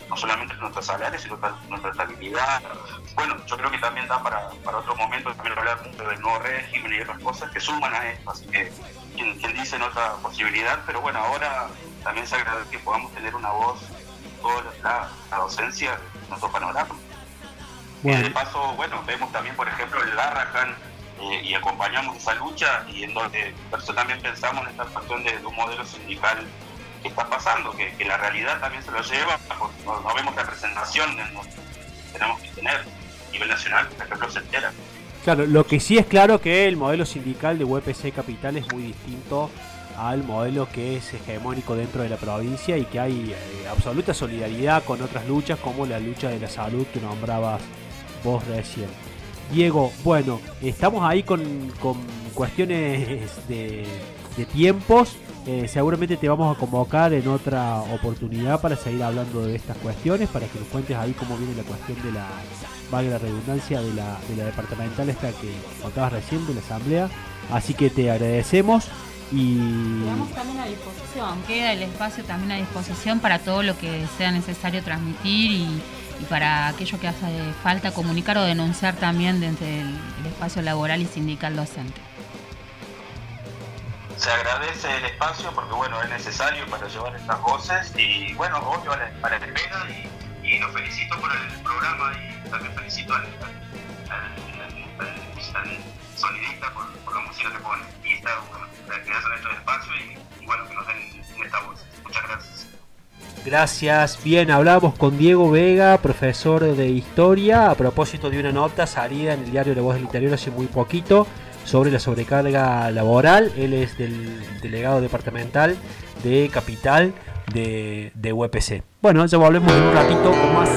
no solamente nuestros salarios, sino nuestra estabilidad. Bueno, yo creo que también da para, para otro momento también hablar mucho del nuevo régimen y otras cosas que suman a esto, así que quien, quien dice en otra posibilidad, pero bueno, ahora también se agradece que podamos tener una voz en toda la, la docencia de nuestro panorama. Bueno. Y de paso, bueno, vemos también, por ejemplo, el Garrahan, eh, y acompañamos esa lucha, y en donde por eso también pensamos en esta cuestión de, de un modelo sindical que está pasando, que, que la realidad también se lo lleva, porque no, no vemos representación en donde tenemos que tener a nivel nacional, por ejemplo, se entera. Claro, lo que sí es claro que el modelo sindical de U P C Capital es muy distinto al modelo que es hegemónico dentro de la provincia y que hay eh, absoluta solidaridad con otras luchas como la lucha de la salud que nombrabas vos recién. Diego, bueno, estamos ahí con, con cuestiones de, de tiempos. Eh, seguramente te vamos a convocar en otra oportunidad para seguir hablando de estas cuestiones, para que nos cuentes ahí cómo viene la cuestión de la, valga la redundancia, de la, de la departamental esta que contabas recién, de la asamblea. Así que te agradecemos y... Quedamos también a disposición, queda el espacio también a disposición para todo lo que sea necesario transmitir y, y para aquello que hace falta comunicar o denunciar también desde el, el espacio laboral y sindical docente. Se agradece el espacio porque bueno, es necesario para llevar estas voces y bueno, obvio a la, a la espera y, y los felicito por el programa y también felicito al, al, al, al, al, al sonidista por, por la música que pone y está bueno, que hacen esto del espacio y, y bueno, que nos den esta voz. Muchas gracias. Gracias. Bien, hablamos con Diego Vega, profesor de Historia, a propósito de una nota salida en el diario La Voz del Interior hace muy poquito sobre la sobrecarga laboral. Él es del delegado departamental de Capital de, de U P C. Bueno, ya volvemos en un ratito con más.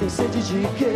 tem sede de quê?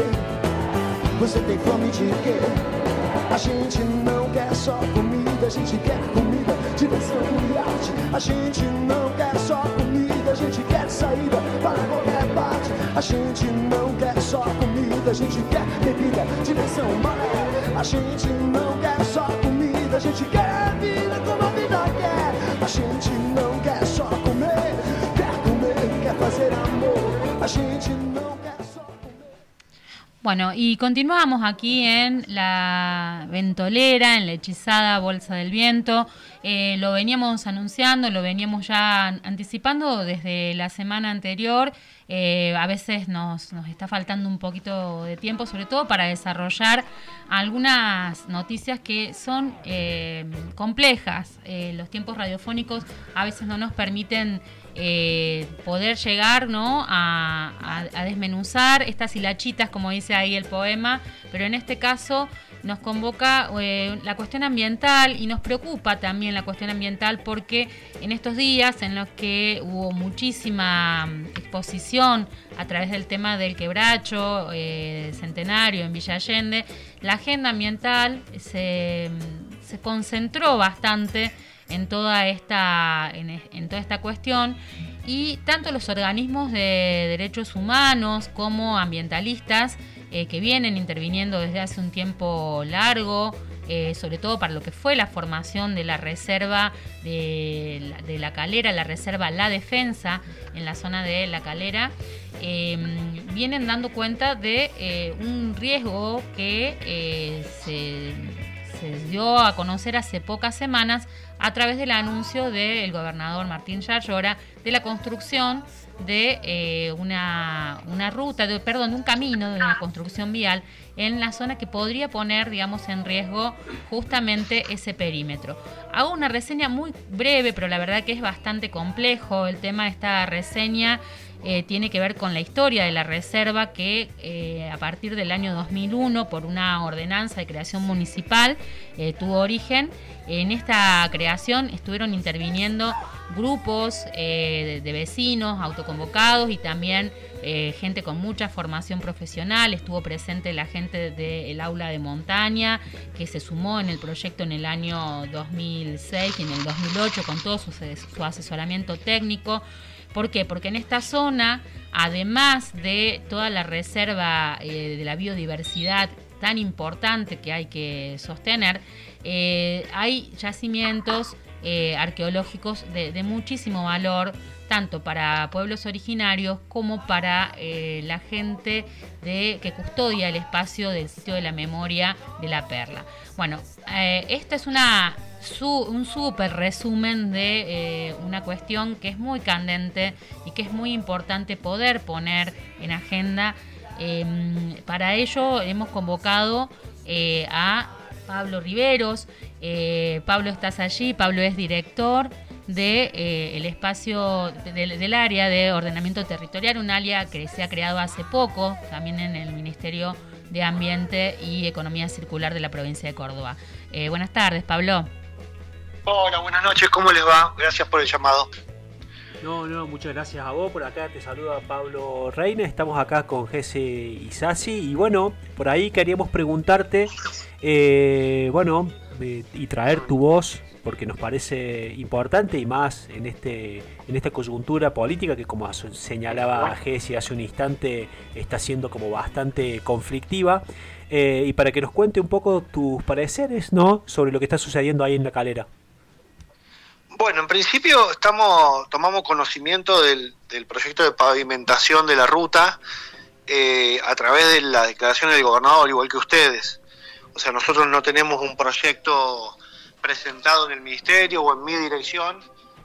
Você tem fome de quê? A gente não quer só comida, a gente quer comida, diversão e arte. A gente não quer só comida, a gente quer saída para qualquer parte. A gente não quer só comida, a gente quer bebida, diversão, maré. A gente não quer só comida, a gente quer vida como a vida quer. A gente não quer só comer, quer comer, quer fazer amor. A gente não quer só comer. Bueno, y continuamos aquí en la ventolera, en la hechizada Bolsa del Viento. Eh, lo veníamos anunciando, lo veníamos ya anticipando desde la semana anterior. Eh, a veces nos, nos está faltando un poquito de tiempo, sobre todo para desarrollar algunas noticias que son eh, complejas. Eh, los tiempos radiofónicos a veces no nos permiten eh, poder llegar, ¿no?, a, a, a desmenuzar estas hilachitas, como dice ahí el poema, pero en este caso nos convoca eh, la cuestión ambiental y nos preocupa también la cuestión ambiental porque en estos días en los que hubo muchísima exposición a través del tema del quebracho eh, centenario en Villa Allende, la agenda ambiental se, se concentró bastante en toda esta, en, en toda esta cuestión, y tanto los organismos de derechos humanos como ambientalistas eh, que vienen interviniendo desde hace un tiempo largo, eh, sobre todo para lo que fue la formación de la reserva de la, de la Calera, la reserva La Defensa en la zona de La Calera, eh, vienen dando cuenta de eh, un riesgo que eh, se, se dio a conocer hace pocas semanas a través del anuncio del gobernador Martín Yarlora de la construcción de eh, una, una ruta, de, perdón, de un camino, de una construcción vial en la zona que podría poner, digamos, en riesgo justamente ese perímetro. Hago una reseña muy breve, pero la verdad que es bastante complejo. El tema de esta reseña eh, tiene que ver con la historia de la reserva que eh, a partir del año dos mil uno, por una ordenanza de creación municipal, eh, tuvo origen. En esta creación estuvieron interviniendo grupos eh, de, de vecinos autoconvocados y también eh, gente con mucha formación profesional. Estuvo presente la gente del aula de montaña que se sumó en el proyecto en el año dos mil seis y en el dos mil ocho con todo su, su asesoramiento técnico. ¿Por qué? Porque en esta zona, además de toda la reserva eh, de la biodiversidad tan importante que hay que sostener, eh, hay yacimientos eh, arqueológicos de, de muchísimo valor, tanto para pueblos originarios como para eh, la gente de, que custodia el espacio del sitio de la memoria de La Perla. Bueno, eh, esta es una, su, un súper resumen de eh, una cuestión que es muy candente y que es muy importante poder poner en agenda. Eh, para ello hemos convocado eh, a Pablo Riveros. Eh, Pablo, estás allí. Pablo es director de eh, el espacio de, del área de ordenamiento territorial, un área que se ha creado hace poco también en el Ministerio de Ambiente y Economía Circular de la provincia de Córdoba. Eh, buenas tardes, Pablo. Hola, buenas noches, ¿cómo les va? Gracias por el llamado. No, no, muchas gracias a vos. Por acá te saluda Pablo Reina. Estamos acá con Jesse Isasi. Y bueno, por ahí queríamos preguntarte, eh, bueno, eh, y traer tu voz, porque nos parece importante y más en este en esta coyuntura política que, como señalaba Jesse hace un instante, está siendo como bastante conflictiva. Eh, y para que nos cuente un poco tus pareceres, ¿no?, sobre lo que está sucediendo ahí en La Calera. Bueno, en principio estamos tomamos conocimiento del, del proyecto de pavimentación de la ruta eh, a través de la declaración del gobernador, igual que ustedes. O sea, nosotros no tenemos un proyecto presentado en el ministerio o en mi dirección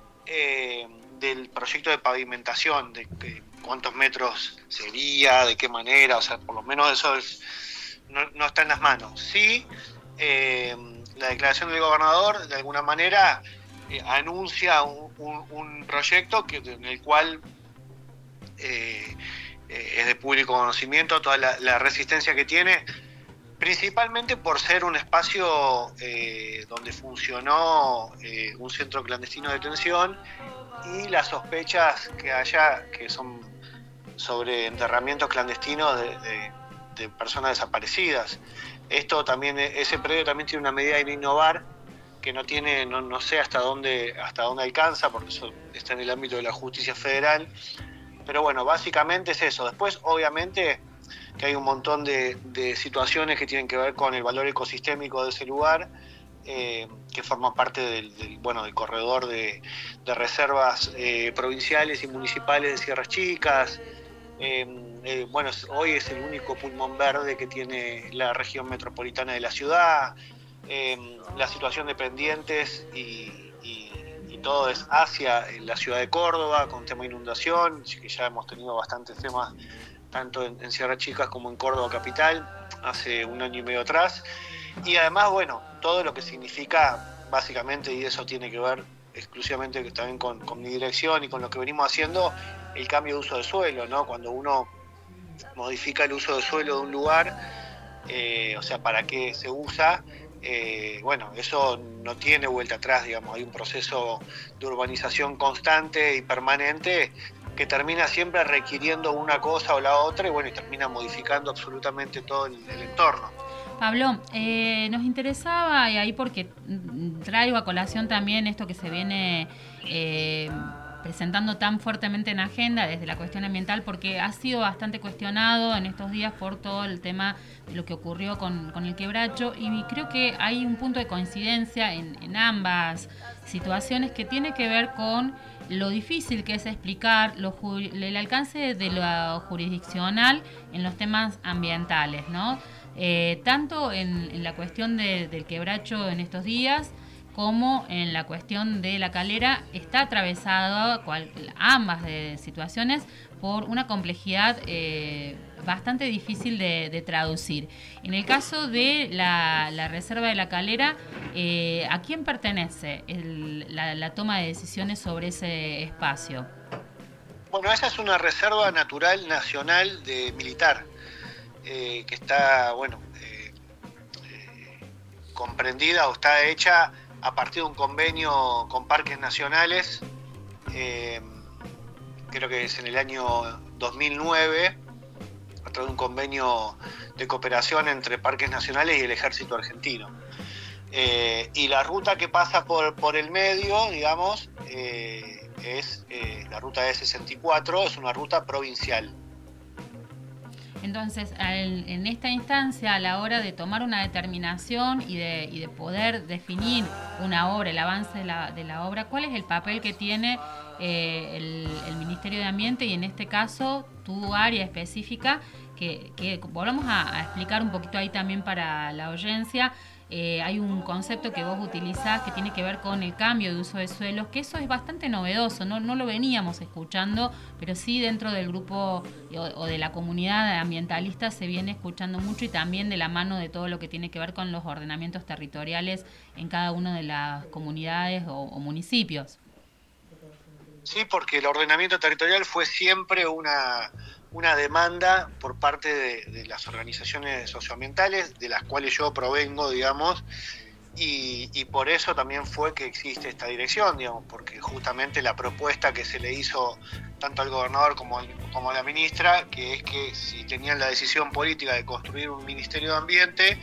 eh, del proyecto de pavimentación, de, de cuántos metros sería, de qué manera, o sea, por lo menos eso es, no, no está en las manos. Sí, eh, la declaración del gobernador, de alguna manera, Eh, anuncia un, un, un proyecto que, en el cual eh, eh, es de público conocimiento toda la, la resistencia que tiene, principalmente por ser un espacio eh, donde funcionó eh, un centro clandestino de detención y las sospechas que haya, que son, sobre enterramientos clandestinos de, de, de personas desaparecidas. Esto también, ese predio también tiene una medida de innovar que no tiene, no, no sé hasta dónde, hasta dónde alcanza, porque eso está en el ámbito de la justicia federal. Pero bueno, básicamente es eso. Después, obviamente, que hay un montón de, de situaciones que tienen que ver con el valor ecosistémico de ese lugar, eh, que forman parte del, del, bueno, del corredor de, de reservas eh, provinciales y municipales de Sierras Chicas. Eh, eh, bueno, hoy es el único pulmón verde que tiene la región metropolitana de la ciudad. Eh, la situación de pendientes y, y, y todo es hacia la ciudad de Córdoba, con tema de inundación, que ya hemos tenido bastantes temas tanto en, en Sierras Chicas como en Córdoba capital, hace un año y medio atrás. Y además, bueno, todo lo que significa, básicamente, y eso tiene que ver exclusivamente también con, con mi dirección y con lo que venimos haciendo, el cambio de uso de suelo, ¿no? Cuando uno modifica el uso de suelo de un lugar, eh, o sea, para qué se usa, eh, bueno, eso no tiene vuelta atrás, digamos, hay un proceso de urbanización constante y permanente que termina siempre requiriendo una cosa o la otra y bueno, y termina modificando absolutamente todo el, el entorno. Pablo, eh, nos interesaba, y ahí porque traigo a colación también esto que se viene eh, presentando tan fuertemente en agenda desde la cuestión ambiental, porque ha sido bastante cuestionado en estos días por todo el tema de lo que ocurrió con, con el quebracho, y creo que hay un punto de coincidencia en, en ambas situaciones que tiene que ver con lo difícil que es explicar lo, el alcance de lo jurisdiccional en los temas ambientales, ¿no? Eh, tanto en, en la cuestión de, del quebracho en estos días como en la cuestión de la calera, está atravesado cual, ambas de situaciones por una complejidad eh, bastante difícil de, de traducir. En el caso de la, la reserva de la calera, eh, ¿a quién pertenece el, la, la toma de decisiones sobre ese espacio? Bueno, esa es una reserva natural nacional de militar, eh, que está, bueno, eh, eh, comprendida o está hecha a partir de un convenio con parques nacionales, eh, creo que es en el año dos mil nueve, a través de un convenio de cooperación entre parques nacionales y el ejército argentino. Eh, y la ruta que pasa por, por el medio, digamos, eh, es eh, la ruta E sesenta y cuatro, es una ruta provincial. Entonces, al, en esta instancia, a la hora de tomar una determinación y de, y de poder definir una obra, el avance de la, de la obra, ¿cuál es el papel que tiene eh, el, el Ministerio de Ambiente y en este caso tu área específica? Que, que volvamos a, a explicar un poquito ahí también para la audiencia. Eh, hay un concepto que vos utilizás que tiene que ver con el cambio de uso de suelos, que eso es bastante novedoso, no, no lo veníamos escuchando, pero sí dentro del grupo o, o de la comunidad ambientalista se viene escuchando mucho y también de la mano de todo lo que tiene que ver con los ordenamientos territoriales en cada una de las comunidades o, o municipios. Sí, porque el ordenamiento territorial fue siempre una... una demanda por parte de, de las organizaciones socioambientales, de las cuales yo provengo, digamos, y, y por eso también fue que existe esta dirección, digamos, porque justamente la propuesta que se le hizo tanto al gobernador como, al, como a la ministra, que es que si tenían la decisión política de construir un Ministerio de Ambiente,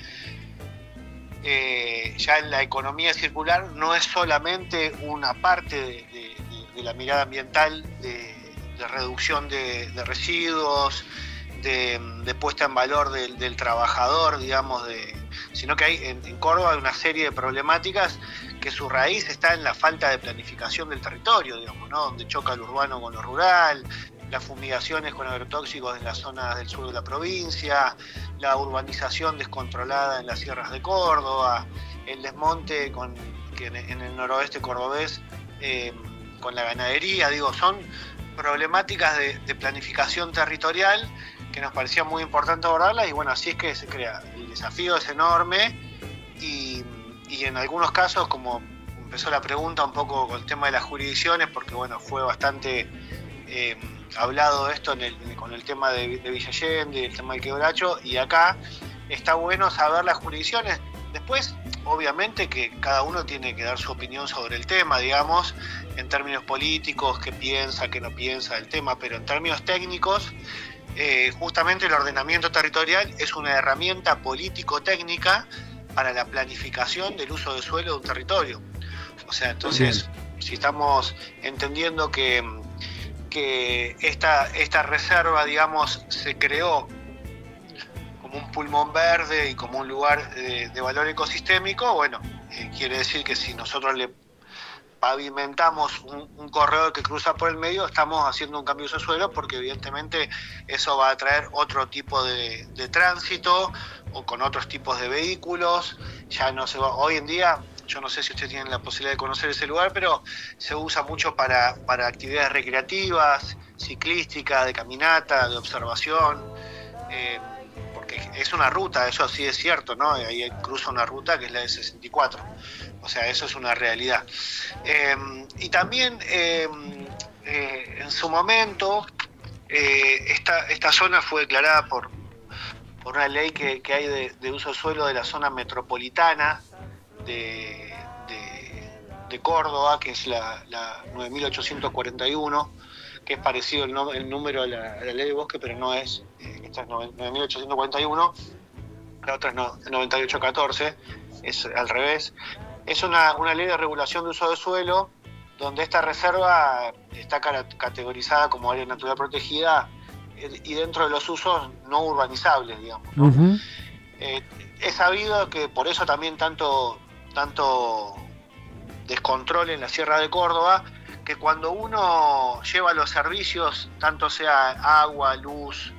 eh, ya en la economía circular no es solamente una parte de, de, de, de la mirada ambiental de de reducción de, de residuos, de, de puesta en valor del, del trabajador, digamos, de, sino que hay en, en Córdoba hay una serie de problemáticas que su raíz está en la falta de planificación del territorio, digamos, ¿no? Donde choca lo urbano con lo rural, las fumigaciones con agrotóxicos en las zonas del sur de la provincia, la urbanización descontrolada en las sierras de Córdoba, el desmonte con, que en, en el noroeste cordobés eh, con la ganadería, digo, son problemáticas de, de planificación territorial que nos parecía muy importante abordarlas y bueno, así es que se crea. El desafío es enorme y, y en algunos casos, como empezó la pregunta un poco con el tema de las jurisdicciones, porque bueno, fue bastante eh, hablado esto en el, con el tema de, de Villa Allende, el tema del quebracho, y acá está bueno saber las jurisdicciones. Después, obviamente que cada uno tiene que dar su opinión sobre el tema, digamos, en términos políticos, qué piensa, qué no piensa del tema, pero en términos técnicos, eh, justamente el ordenamiento territorial es una herramienta político-técnica para la planificación del uso de suelo de un territorio. O sea, entonces, bien, si estamos entendiendo que, que esta, esta reserva, digamos, se creó como un pulmón verde y como un lugar de, de valor ecosistémico, bueno, eh, quiere decir que si nosotros le pavimentamos un, un corredor que cruza por el medio, estamos haciendo un cambio de uso de suelo, porque evidentemente eso va a traer otro tipo de, de tránsito o con otros tipos de vehículos. Ya no se va, hoy en día, yo no sé si ustedes tienen la posibilidad de conocer ese lugar, pero se usa mucho para, para actividades recreativas, ciclísticas, de caminata, de observación, eh, porque es una ruta, eso sí es cierto, ¿no? Ahí cruza una ruta que es la de sesenta y cuatro, o sea, eso es una realidad. Eh, y también eh, eh, en su momento eh, esta, esta zona fue declarada por, por una ley que, que hay de, de uso de suelo de la zona metropolitana de, de, de Córdoba, que es la, la nueve mil ochocientos cuarenta y uno, que es parecido el, no, el número a la, a la ley de bosque, pero no es, eh, esta es nueve mil ochocientos cuarenta y uno, la otra es no, noventa y ocho catorce, es al revés. Es una, una ley de regulación de uso de suelo, donde esta reserva está categorizada como área natural protegida y dentro de los usos no urbanizables, digamos, ¿no? Uh-huh. Eh, es sabido que por eso también tanto, tanto descontrol en la Sierra de Córdoba, que cuando uno lleva los servicios, tanto sea agua, luz,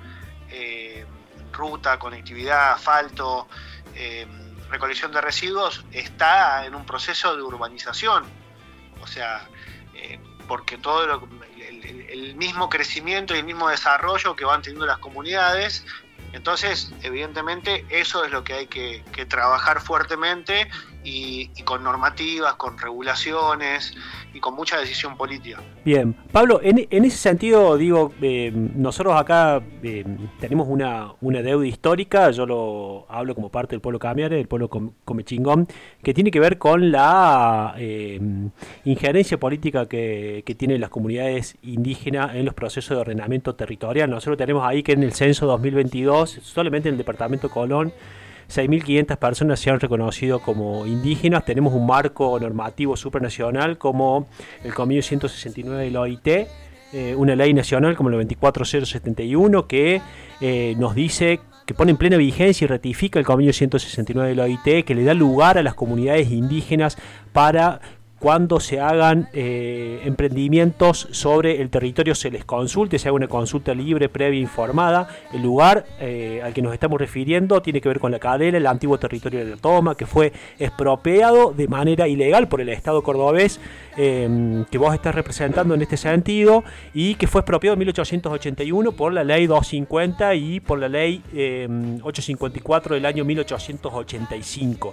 eh, ruta, conectividad, asfalto, eh, recolección de residuos, está en un proceso de urbanización. O sea, eh, porque todo lo, el, el mismo crecimiento y el mismo desarrollo que van teniendo las comunidades, entonces evidentemente eso es lo que hay que, que trabajar fuertemente y, y con normativas, con regulaciones y con mucha decisión política. Bien, Pablo, en, en ese sentido, digo, eh, nosotros acá eh, tenemos una, una deuda histórica, yo lo hablo como parte del pueblo Camiare, del pueblo Comechingón, que tiene que ver con la eh, injerencia política que, que tienen las comunidades indígenas en los procesos de ordenamiento territorial. Nosotros tenemos ahí que en el censo dos mil veintidós, solamente en el departamento Colón, seis mil quinientas personas se han reconocido como indígenas. Tenemos un marco normativo supranacional como el Convenio ciento sesenta y nueve de la O I T, eh, una ley nacional como la veinticuatro mil setenta y uno que eh, nos dice, que pone en plena vigencia y ratifica el Convenio ciento sesenta y nueve de la O I T, que le da lugar a las comunidades indígenas para cuando se hagan eh, emprendimientos sobre el territorio, se les consulte, se haga una consulta libre, previa, informada. El lugar eh, al que nos estamos refiriendo tiene que ver con la Cadela, el antiguo territorio de la Toma, que fue expropiado de manera ilegal por el Estado cordobés, eh, que vos estás representando en este sentido, y que fue expropiado en mil ochocientos ochenta y uno por la ley doscientos cincuenta y por la ley eh, ochocientos cincuenta y cuatro del año mil ochocientos ochenta y cinco.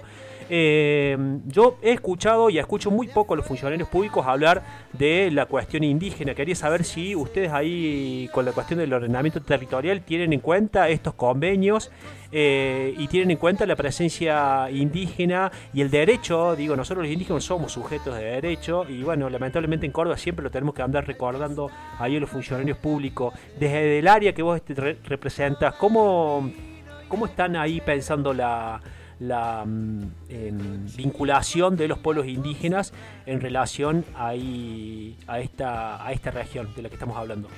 Eh, yo he escuchado y escucho muy poco a los funcionarios públicos hablar de la cuestión indígena. Quería saber si ustedes ahí con la cuestión del ordenamiento territorial tienen en cuenta estos convenios eh, y tienen en cuenta la presencia indígena y el derecho. Digo, nosotros los indígenas somos sujetos de derecho y bueno, lamentablemente en Córdoba siempre lo tenemos que andar recordando ahí a los funcionarios públicos. Desde el área que vos te representas, ¿cómo, cómo están ahí pensando la... la eh, vinculación de los pueblos indígenas en relación a, ahí, a, esta, a esta región de la que estamos hablando?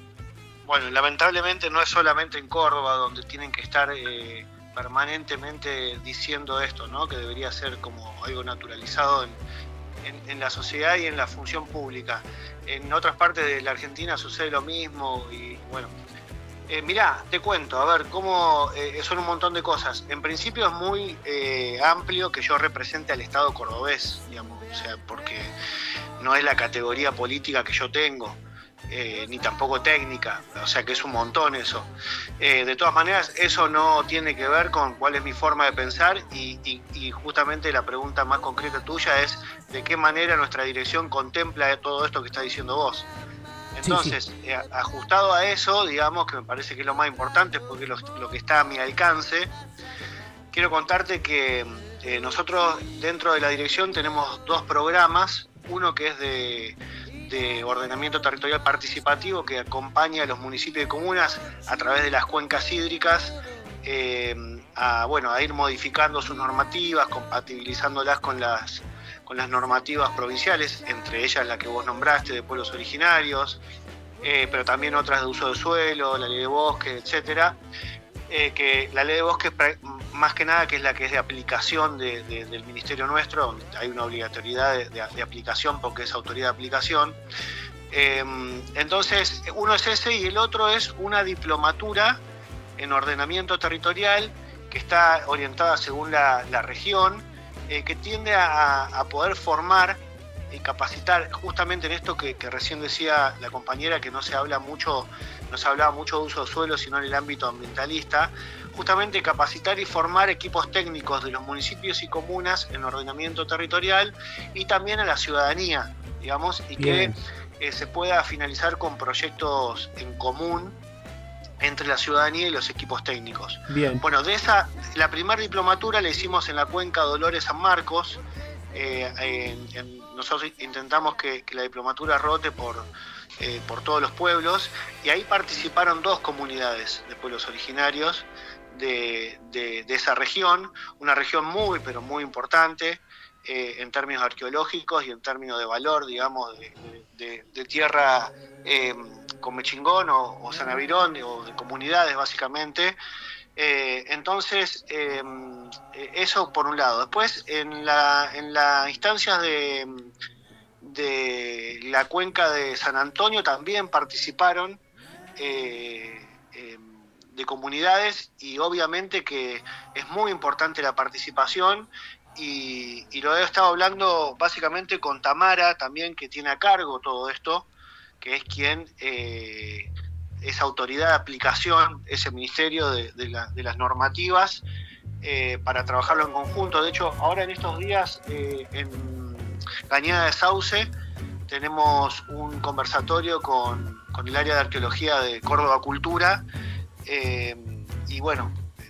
Bueno, lamentablemente no es solamente en Córdoba donde tienen que estar eh, permanentemente diciendo esto, ¿no? Que debería ser como algo naturalizado en, en, en la sociedad y en la función pública. En otras partes de la Argentina sucede lo mismo y bueno... Eh, mirá, te cuento, a ver, cómo eh, son un montón de cosas. En principio es muy eh, amplio que yo represente al Estado cordobés, digamos, o sea, porque no es la categoría política que yo tengo, eh, ni tampoco técnica, o sea que es un montón eso. Eh, de todas maneras, eso no tiene que ver con cuál es mi forma de pensar y, y, y justamente la pregunta más concreta tuya es de qué manera nuestra dirección contempla todo esto que estás diciendo vos. Entonces, sí, sí. Eh, ajustado a eso, digamos, que me parece que es lo más importante porque es lo, lo que está a mi alcance, quiero contarte que Eh, nosotros dentro de la dirección tenemos dos programas, uno que es de, de ordenamiento territorial participativo, que acompaña a los municipios y comunas a través de las cuencas hídricas eh, a, bueno, a ir modificando sus normativas, compatibilizándolas con las, con las normativas provinciales, entre ellas la que vos nombraste de pueblos originarios, eh, pero también otras de uso de suelo, la ley de bosque, etcétera. Eh, que la ley de bosque más que nada que es la que es de aplicación de, de, del ministerio nuestro, donde hay una obligatoriedad de, de, de aplicación porque es autoridad de aplicación. Eh, entonces uno es ese y el otro es una diplomatura en ordenamiento territorial que está orientada según la, la región, eh, que tiende a, a poder formar y capacitar justamente en esto que, que recién decía la compañera, que no se habla mucho, no se hablaba mucho de uso de suelo, sino en el ámbito ambientalista, justamente capacitar y formar equipos técnicos de los municipios y comunas en ordenamiento territorial y también a la ciudadanía, digamos, y Bien. que eh, se pueda finalizar con proyectos en común entre la ciudadanía y los equipos técnicos. Bien. Bueno, de esa, la primera diplomatura la hicimos en la cuenca Dolores San Marcos. Eh, en, en, nosotros intentamos que, que la diplomatura rote por, eh, por todos los pueblos y ahí participaron dos comunidades de pueblos originarios de, de, de esa región, una región muy pero muy importante eh, en términos arqueológicos y en términos de valor, digamos, de, de, de tierra eh, como Mechingón o, o San Avirón, o de comunidades básicamente. Eh, entonces, eh, eso por un lado. Después, en la en las instancias de, de la cuenca de San Antonio también participaron eh, eh, de comunidades y obviamente que es muy importante la participación y, y lo he estado hablando básicamente con Tamara también, que tiene a cargo todo esto, que es quien... Eh, esa autoridad de aplicación, ese ministerio de, de, la, de las normativas, eh, para trabajarlo en conjunto. De hecho, ahora en estos días, eh, en Cañada de Sauce, tenemos un conversatorio con, con el área de arqueología de Córdoba Cultura, eh, y bueno,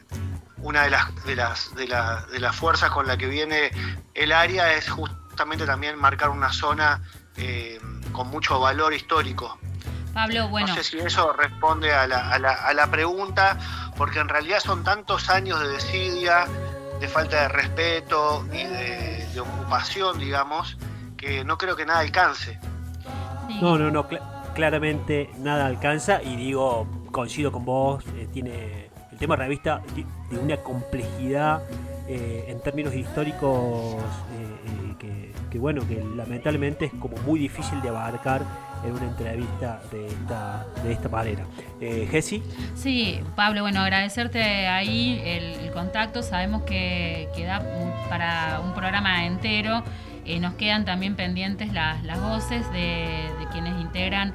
una de las, de, las, de, la, de las fuerzas con la que viene el área es justamente también marcar una zona eh, con mucho valor histórico. Pablo, bueno. No sé si eso responde a la, a, la, a la pregunta, porque en realidad son tantos años de desidia, de falta de respeto y de, de ocupación, digamos, que no creo que nada alcance. Sí. No, no, no, cl- claramente nada alcanza y digo, coincido con vos, eh, tiene el tema de revista de, de una complejidad eh, en términos históricos eh, eh, que, que bueno, que lamentablemente es como muy difícil de abarcar en una entrevista de esta, de esta manera. Eh, ¿Jessy? Sí, Pablo, bueno, agradecerte ahí el, el contacto. Sabemos que, que da para un programa entero. Eh, nos quedan también pendientes las, las voces de, de quienes integran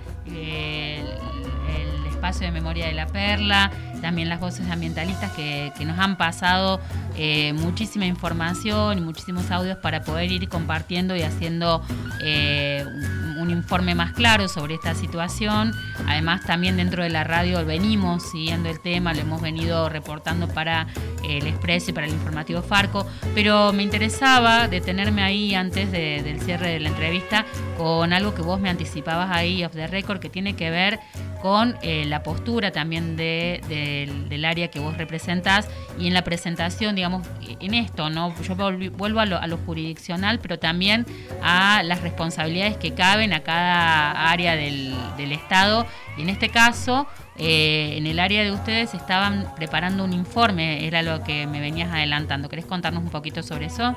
eh, el, el espacio de memoria de la Perla, también las voces ambientalistas que, que nos han pasado eh, muchísima información y muchísimos audios para poder ir compartiendo y haciendo eh, un, un informe más claro sobre esta situación. Además, también dentro de la radio venimos siguiendo el tema, lo hemos venido reportando para eh, el Expreso y para el informativo Farco, pero me interesaba detenerme ahí antes de, del cierre de la entrevista con algo que vos me anticipabas ahí off the record, que tiene que ver con eh, la postura también de, de, del área que vos representás y en la presentación, digamos, en esto, ¿no? Yo vuelvo a lo, a lo jurisdiccional, pero también a las responsabilidades que caben a cada área del, del Estado. Y en este caso, eh, en el área de ustedes estaban preparando un informe, era lo que me venías adelantando. ¿Querés contarnos un poquito sobre eso?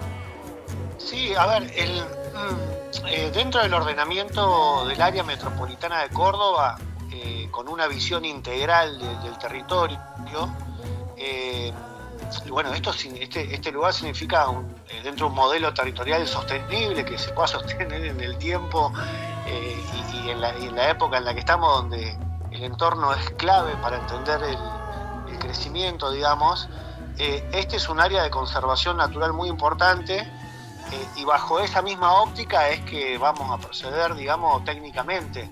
Sí, a ver, el, eh, dentro del ordenamiento del área metropolitana de Córdoba, Eh, con una visión integral de, del territorio. Eh, bueno, esto, este, este lugar significa un, eh, dentro de un modelo territorial sostenible que se pueda sostener en el tiempo eh, y, y, en la, y en la época en la que estamos, donde el entorno es clave para entender el, el crecimiento, digamos. Eh, este es un área de conservación natural muy importante eh, y bajo esa misma óptica es que vamos a proceder, digamos, técnicamente.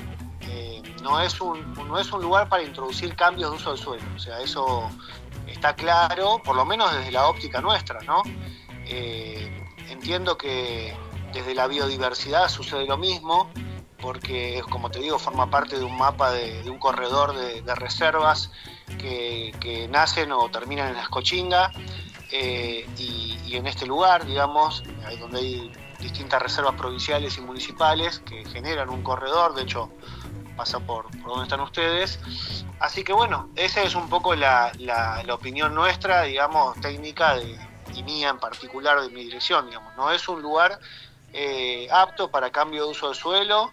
No es, un, no es un lugar para introducir cambios de uso del suelo, o sea, eso está claro, por lo menos desde la óptica nuestra, ¿no? Eh, entiendo que desde la biodiversidad sucede lo mismo, porque, como te digo, forma parte de un mapa, de, de un corredor de, de reservas que, que nacen o terminan en la Escochinga, eh, y, y en este lugar, digamos, ahí donde hay distintas reservas provinciales y municipales que generan un corredor, de hecho pasa por, por donde están ustedes. Así que bueno, esa es un poco la, la, la opinión nuestra, digamos, técnica de, y mía en particular, de mi dirección, digamos. No es un lugar eh, apto para cambio de uso de suelo,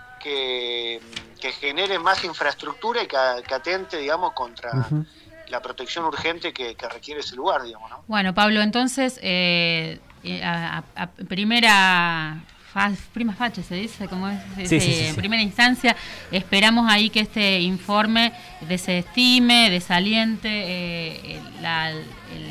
que, que genere más infraestructura y que, que atente, digamos, contra uh-huh. la protección urgente que, que requiere ese lugar, digamos, ¿no? Bueno, Pablo, entonces, eh, a, a, a primera... prima facie se dice, como es, sí, sí, sí, sí. En primera instancia, esperamos ahí que este informe desestime, desaliente eh, la, el,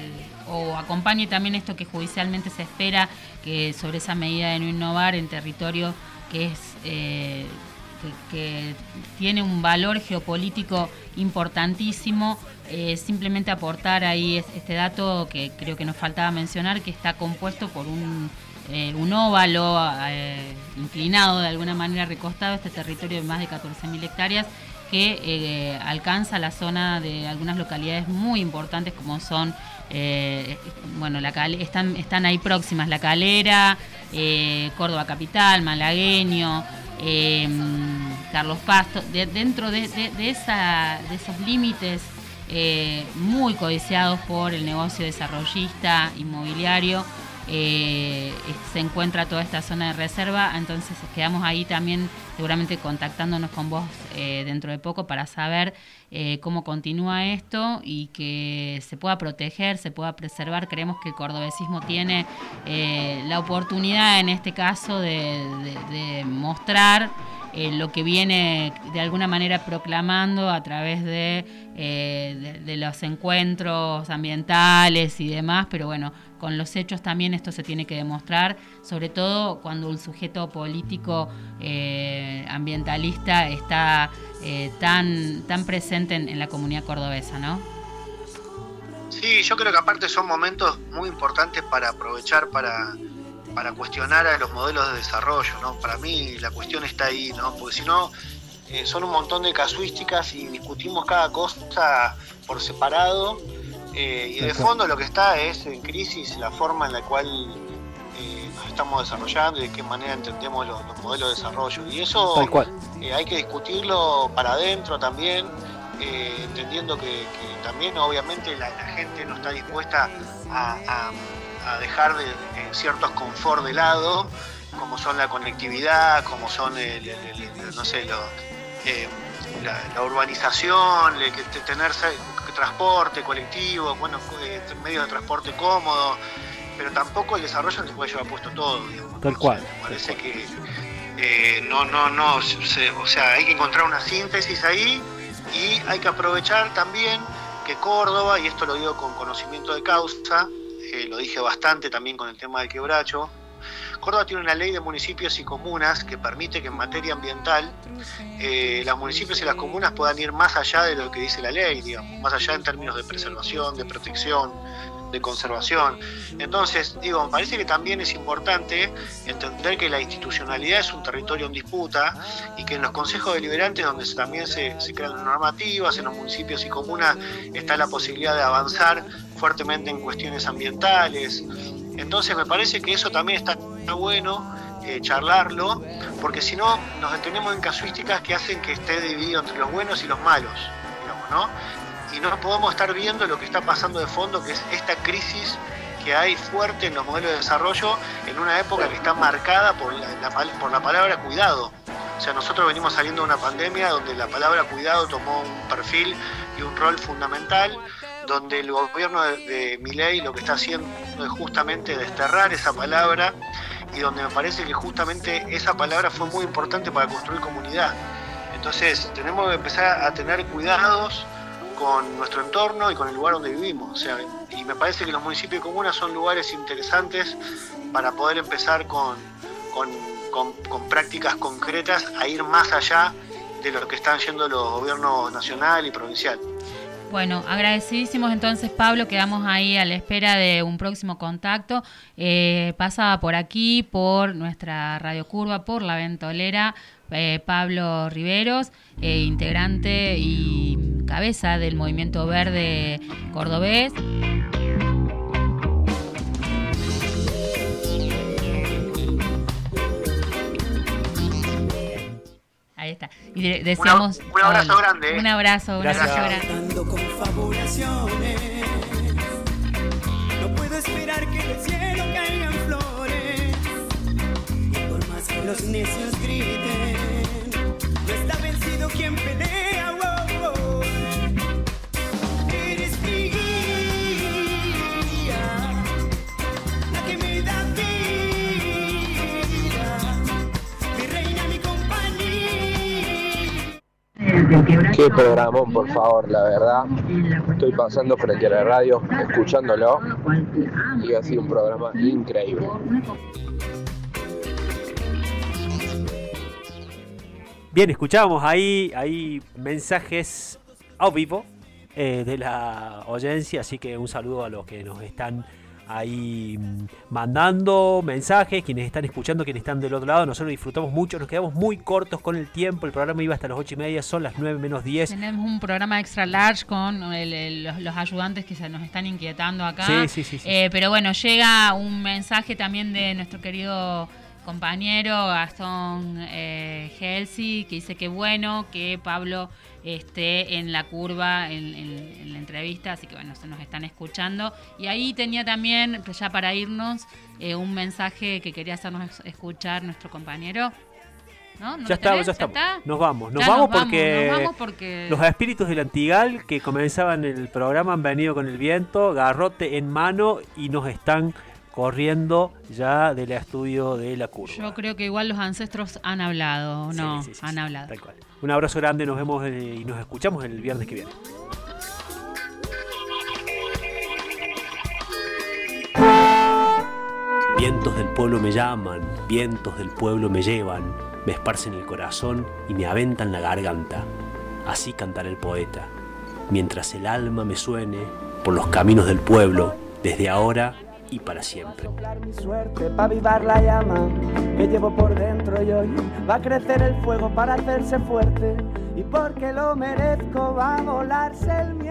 o acompañe también esto que judicialmente se espera, que sobre esa medida de no innovar en territorio que es eh, que, que tiene un valor geopolítico importantísimo. Eh, simplemente aportar ahí este dato que creo que nos faltaba mencionar, que está compuesto por un Eh, un óvalo eh, inclinado, de alguna manera recostado, este territorio de más de catorce mil hectáreas que eh, alcanza la zona de algunas localidades muy importantes como son, eh, bueno, la cal- están, están ahí próximas La Calera, eh, Córdoba Capital, Malagueño, eh, Carlos Paz, de, dentro de, de, de, esa, de esos límites eh, muy codiciados por el negocio desarrollista inmobiliario. Eh, se encuentra toda esta zona de reserva, entonces quedamos ahí también seguramente contactándonos con vos eh, dentro de poco para saber eh, cómo continúa esto y que se pueda proteger, se pueda preservar. Creemos que el cordobesismo tiene eh, la oportunidad en este caso de, de, de mostrar eh, lo que viene de alguna manera proclamando a través de, eh, de, de los encuentros ambientales y demás, pero bueno, con los hechos también esto se tiene que demostrar, sobre todo cuando un sujeto político eh, ambientalista está eh, tan, tan presente en, en la comunidad cordobesa, ¿no? Sí, yo creo que aparte son momentos muy importantes para aprovechar para, para cuestionar a los modelos de desarrollo, ¿no? Para mí la cuestión está ahí, ¿no? Porque si no, eh, son un montón de casuísticas y discutimos cada cosa por separado. Eh, y de fondo lo que está es en crisis la forma en la cual eh, nos estamos desarrollando y de qué manera entendemos los, los modelos de desarrollo. Y eso Tal cual. Eh, hay que discutirlo para adentro también, eh, entendiendo que, que también obviamente la, la gente no está dispuesta a, a, a dejar de, de ciertos confort de lado, como son la conectividad, como son el, el, el, el, no sé, los, eh, la, la urbanización, el, que tener transporte colectivo, bueno, eh, medios de transporte cómodos, pero tampoco el desarrollo no se puede llevar puesto todo, digamos. Tal cual. O sea, me parece que eh, no, no, no, se, o sea, hay que encontrar una síntesis ahí y hay que aprovechar también que Córdoba, y esto lo digo con conocimiento de causa, eh, lo dije bastante también con el tema del quebracho, Córdoba tiene una ley de municipios y comunas que permite que en materia ambiental eh, los municipios y las comunas puedan ir más allá de lo que dice la ley, digamos, más allá en términos de preservación, de protección, de conservación. Entonces, digo, me parece que también es importante entender que la institucionalidad es un territorio en disputa y que en los consejos deliberantes, donde también se, se crean normativas, en los municipios y comunas está la posibilidad de avanzar fuertemente en cuestiones ambientales. Entonces me parece que eso también está bueno eh, charlarlo, porque si no nos detenemos en casuísticas que hacen que esté dividido entre los buenos y los malos, digamos, ¿no? Y no podemos estar viendo lo que está pasando de fondo, que es esta crisis que hay fuerte en los modelos de desarrollo en una época que está marcada por la, la, por la palabra cuidado. O sea, nosotros venimos saliendo de una pandemia donde la palabra cuidado tomó un perfil y un rol fundamental, donde el gobierno de, de Milei lo que está haciendo es justamente desterrar esa palabra, y donde me parece que justamente esa palabra fue muy importante para construir comunidad. Entonces tenemos que empezar a tener cuidados con nuestro entorno y con el lugar donde vivimos. O sea, y me parece que los municipios y comunas son lugares interesantes para poder empezar con, con, con, con prácticas concretas a ir más allá de lo que están yendo los gobiernos nacional y provincial. Bueno, agradecidísimos entonces, Pablo, quedamos ahí a la espera de un próximo contacto. Eh, pasa por aquí, por nuestra Radio Curva, por La Ventolera, eh, Pablo Riveros, eh, integrante y cabeza del Movimiento Verde Cordobés. Ahí está. Y de- deseamos un abrazo hola. grande, ¿eh? Un abrazo, un Gracias. abrazo grande. Dando confabulaciones. No puedo esperar que del cielo caigan flores. Y por más que los necios griten, no está vencido quien pelea. Wow, wow. Eres mi guía, la que me da vida, mi reina, mi compañía. Qué programón, por favor, la verdad. Estoy pasando frente a la radio, escuchándolo, y ha sido un programa increíble. Bien, escuchábamos ahí, ahí mensajes a vivo eh, de la audiencia, así que un saludo a los que nos están ahí mm, mandando mensajes, quienes están escuchando, quienes están del otro lado. Nosotros disfrutamos mucho, nos quedamos muy cortos con el tiempo, el programa iba hasta las ocho y media, son las nueve menos diez. Tenemos un programa extra large con el- el- los, los ayudantes que se nos están inquietando acá. Sí, sí, sí, sí. Eh, pero bueno, llega un mensaje también de nuestro querido compañero Gastón eh, Gelsi, que dice que bueno que Pablo esté en la curva en, en- en la entrevista, así que bueno, se nos están escuchando. Y ahí tenía también, pues ya para irnos, eh, un mensaje que quería hacernos escuchar nuestro compañero. ¿No? ¿No Ya lo estamos, tenés? ya estamos. está? Nos vamos, nos Ya vamos nos porque, nos vamos porque los espíritus del Antigal que comenzaban el programa han venido con el viento, garrote en mano, y nos están corriendo ya del estudio de la curva. yo creo que igual los ancestros han hablado, Sí, no, sí, sí, han sí, hablado. tal cual. Un abrazo grande, nos vemos eh, y nos escuchamos el viernes que viene. Vientos del pueblo me llaman, vientos del pueblo me llevan, me esparcen el corazón y me aventan la garganta. Así cantará el poeta, mientras el alma me suene por los caminos del pueblo, desde ahora y para siempre. Mi suerte para avivar la llama que llevo por dentro, y hoy va a crecer el fuego para hacerse fuerte, y porque lo merezco va a volarse el